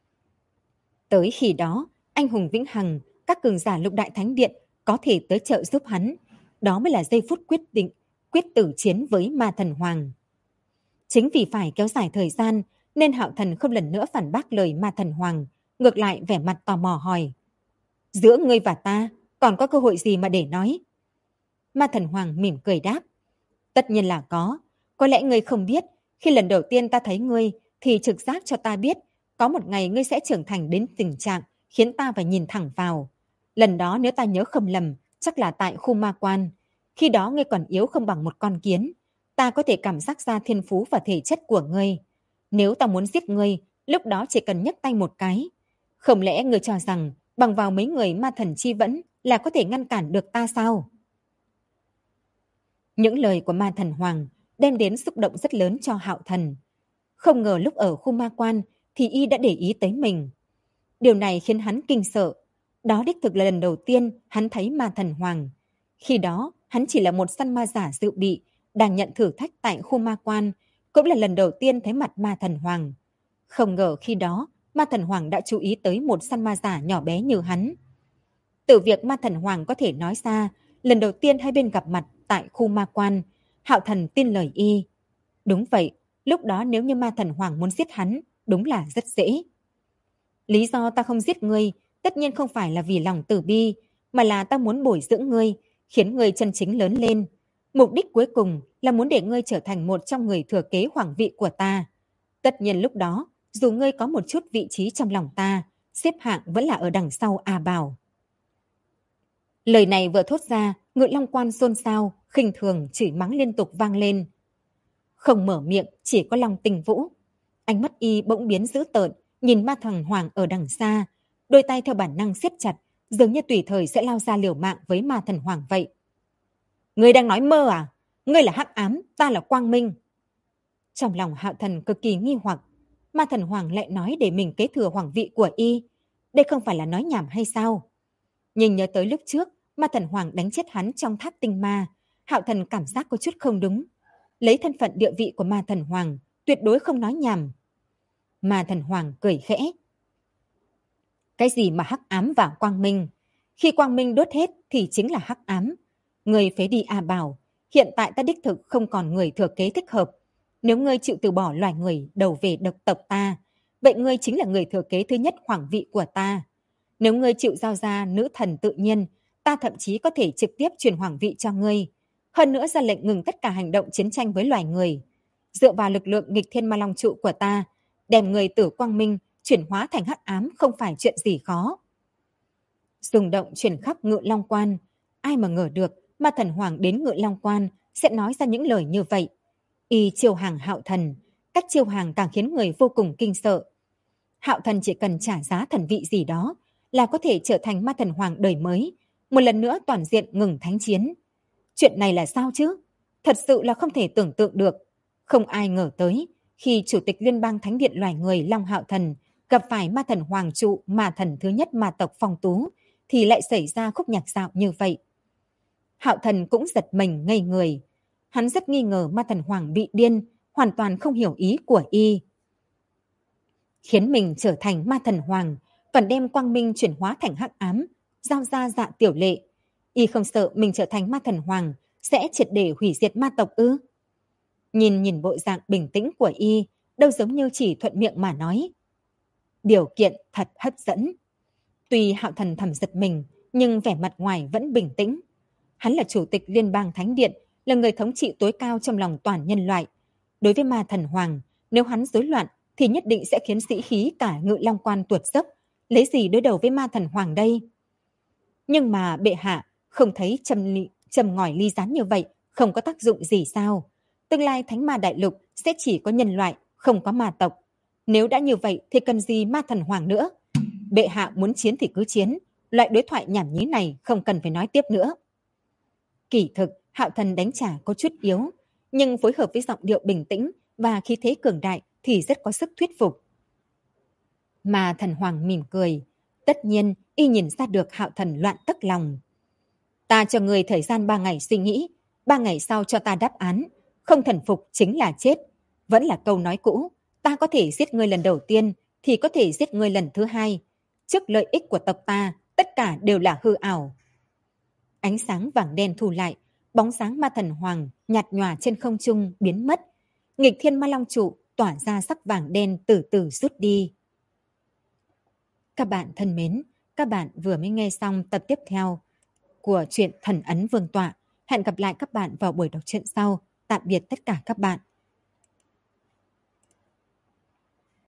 Tới khi đó, anh hùng vĩnh hằng, các cường giả Lục Đại Thánh Điện có thể tới trợ giúp hắn. Đó mới là giây phút quyết định, quyết tử chiến với Ma Thần Hoàng. Chính vì phải kéo dài thời gian, nên Hạo Thần không lần nữa phản bác lời Ma Thần Hoàng, ngược lại vẻ mặt tò mò hỏi. Giữa ngươi và ta, còn có cơ hội gì mà để nói? Ma Thần Hoàng mỉm cười đáp. Tất nhiên là có lẽ ngươi không biết, khi lần đầu tiên ta thấy ngươi, thì trực giác cho ta biết, có một ngày ngươi sẽ trưởng thành đến tình trạng khiến ta phải nhìn thẳng vào. Lần đó nếu ta nhớ không lầm, chắc là tại khu ma quan. Khi đó ngươi còn yếu không bằng một con kiến. Ta có thể cảm giác ra thiên phú và thể chất của ngươi. Nếu ta muốn giết ngươi, lúc đó chỉ cần nhấc tay một cái. Không lẽ ngươi cho rằng bằng vào mấy người ma thần chi vẫn là có thể ngăn cản được ta sao? Những lời của Ma Thần Hoàng đem đến xúc động rất lớn cho Hạo Thần. Không ngờ lúc ở khu ma quan thì y đã để ý tới mình. Điều này khiến hắn kinh sợ. Đó đích thực là lần đầu tiên hắn thấy Ma Thần Hoàng. Khi đó, hắn chỉ là một săn ma giả dự bị, đang nhận thử thách tại khu ma quan, cũng là lần đầu tiên thấy mặt Ma Thần Hoàng. Không ngờ khi đó, Ma Thần Hoàng đã chú ý tới một săn ma giả nhỏ bé như hắn. Từ việc Ma Thần Hoàng có thể nói ra, lần đầu tiên hai bên gặp mặt tại khu ma quan, Hạo Thần tin lời y. Đúng vậy, lúc đó nếu như Ma Thần Hoàng muốn giết hắn, đúng là rất dễ. Lý do ta không giết ngươi, tất nhiên không phải là vì lòng từ bi, mà là ta muốn bồi dưỡng ngươi, khiến ngươi chân chính lớn lên. Mục đích cuối cùng là muốn để ngươi trở thành một trong người thừa kế hoàng vị của ta. Tất nhiên lúc đó, dù ngươi có một chút vị trí trong lòng ta, xếp hạng vẫn là ở đằng sau A Bảo. Lời này vừa thốt ra, Ngự Long Quan xôn xao, khinh thường, chửi mắng liên tục vang lên. Không mở miệng, chỉ có Long Tình Vũ. Ánh mắt y bỗng biến dữ tợn, nhìn Ma Thần Hoàng ở đằng xa, đôi tay theo bản năng siết chặt, dường như tùy thời sẽ lao ra liều mạng với Ma Thần Hoàng vậy. Ngươi đang nói mơ à? Ngươi là hắc ám, ta là quang minh. Trong lòng Hạo Thần cực kỳ nghi hoặc, Ma Thần Hoàng lại nói để mình kế thừa hoàng vị của y. Đây không phải là nói nhảm hay sao? Nhưng nhớ tới lúc trước, Ma Thần Hoàng đánh chết hắn trong tháp tinh ma, Hạo Thần cảm giác có chút không đúng. Lấy thân phận địa vị của Ma Thần Hoàng, tuyệt đối không nói nhảm. Ma Thần Hoàng cười khẽ. Cái gì mà hắc ám và quang minh? Khi quang minh đốt hết thì chính là hắc ám. Người phế đi A Bảo, hiện tại ta đích thực không còn người thừa kế thích hợp. Nếu ngươi chịu từ bỏ loài người đầu về độc tộc ta, vậy ngươi chính là người thừa kế thứ nhất hoàng vị của ta. Nếu ngươi chịu giao ra nữ thần tự nhiên, ta thậm chí có thể trực tiếp truyền hoàng vị cho ngươi. Hơn nữa ra lệnh ngừng tất cả hành động chiến tranh với loài người. Dựa vào lực lượng nghịch thiên ma long trụ của ta, đem người tử quang minh chuyển hóa thành hắc ám không phải chuyện gì khó. Rung động chuyển khắp Ngự Long Quan, ai mà ngờ được ma thần hoàng đến Ngự Long Quan sẽ nói ra những lời như vậy. Y chiêu hàng Hạo Thần, cách chiêu hàng càng khiến người vô cùng kinh sợ. Hạo Thần chỉ cần trả giá thần vị gì đó là có thể trở thành ma thần hoàng đời mới, một lần nữa toàn diện ngừng thánh chiến. Chuyện này là sao chứ? Thật sự là không thể tưởng tượng được. Không ai ngờ tới, khi Chủ tịch Liên bang Thánh điện loài người Long Hạo Thần gặp phải ma thần hoàng trụ ma thần thứ nhất ma tộc Phong Tú, thì lại xảy ra khúc nhạc dạo như vậy. Hạo Thần cũng giật mình ngây người. Hắn rất nghi ngờ ma thần hoàng bị điên, hoàn toàn không hiểu ý của y. Khiến mình trở thành ma thần hoàng, còn đem quang minh chuyển hóa thành hắc ám, giao ra Dạ Tiểu Lệ. Y không sợ mình trở thành ma thần hoàng sẽ triệt để hủy diệt ma tộc ư? Nhìn bộ dạng bình tĩnh của y, đâu giống như chỉ thuận miệng mà nói. Điều kiện thật hấp dẫn. Tuy Hạo Thần thầm giật mình, nhưng vẻ mặt ngoài vẫn bình tĩnh. Hắn là chủ tịch Liên bang Thánh điện, là người thống trị tối cao trong lòng toàn nhân loại. Đối với ma thần hoàng, nếu hắn rối loạn thì nhất định sẽ khiến sĩ khí cả Ngự Long Quan tuột dốc. Lấy gì đối đầu với ma thần hoàng đây? Nhưng mà bệ hạ không thấy châm ngòi ly gián như vậy không có tác dụng gì sao? Tương lai Thánh Ma Đại Lục sẽ chỉ có nhân loại, không có ma tộc. Nếu đã như vậy thì cần gì ma thần hoàng nữa? Bệ hạ muốn chiến thì cứ chiến, loại đối thoại nhảm nhí này không cần phải nói tiếp nữa. Kỳ thực, Hạo Thần đánh trả có chút yếu, nhưng phối hợp với giọng điệu bình tĩnh và khí thế cường đại thì rất có sức thuyết phục. Mà thần hoàng mỉm cười, tất nhiên y nhìn ra được Hạo Thần loạn tất lòng. Ta cho người thời gian 3 ngày suy nghĩ, 3 ngày sau cho ta đáp án, không thần phục chính là chết. Vẫn là câu nói cũ, ta có thể giết ngươi lần đầu tiên thì có thể giết ngươi lần thứ hai. Trước lợi ích của tộc ta, tất cả đều là hư ảo. Ánh sáng vàng đen thu lại, bóng dáng ma thần hoàng nhạt nhòa trên không trung biến mất. Nghịch thiên ma long trụ tỏa ra sắc vàng đen từ từ rút đi. Các bạn thân mến, các bạn vừa mới nghe xong tập tiếp theo của truyện Thần Ấn Vương Tọa. Hẹn gặp lại các bạn vào buổi đọc truyện sau. Tạm biệt tất cả các bạn.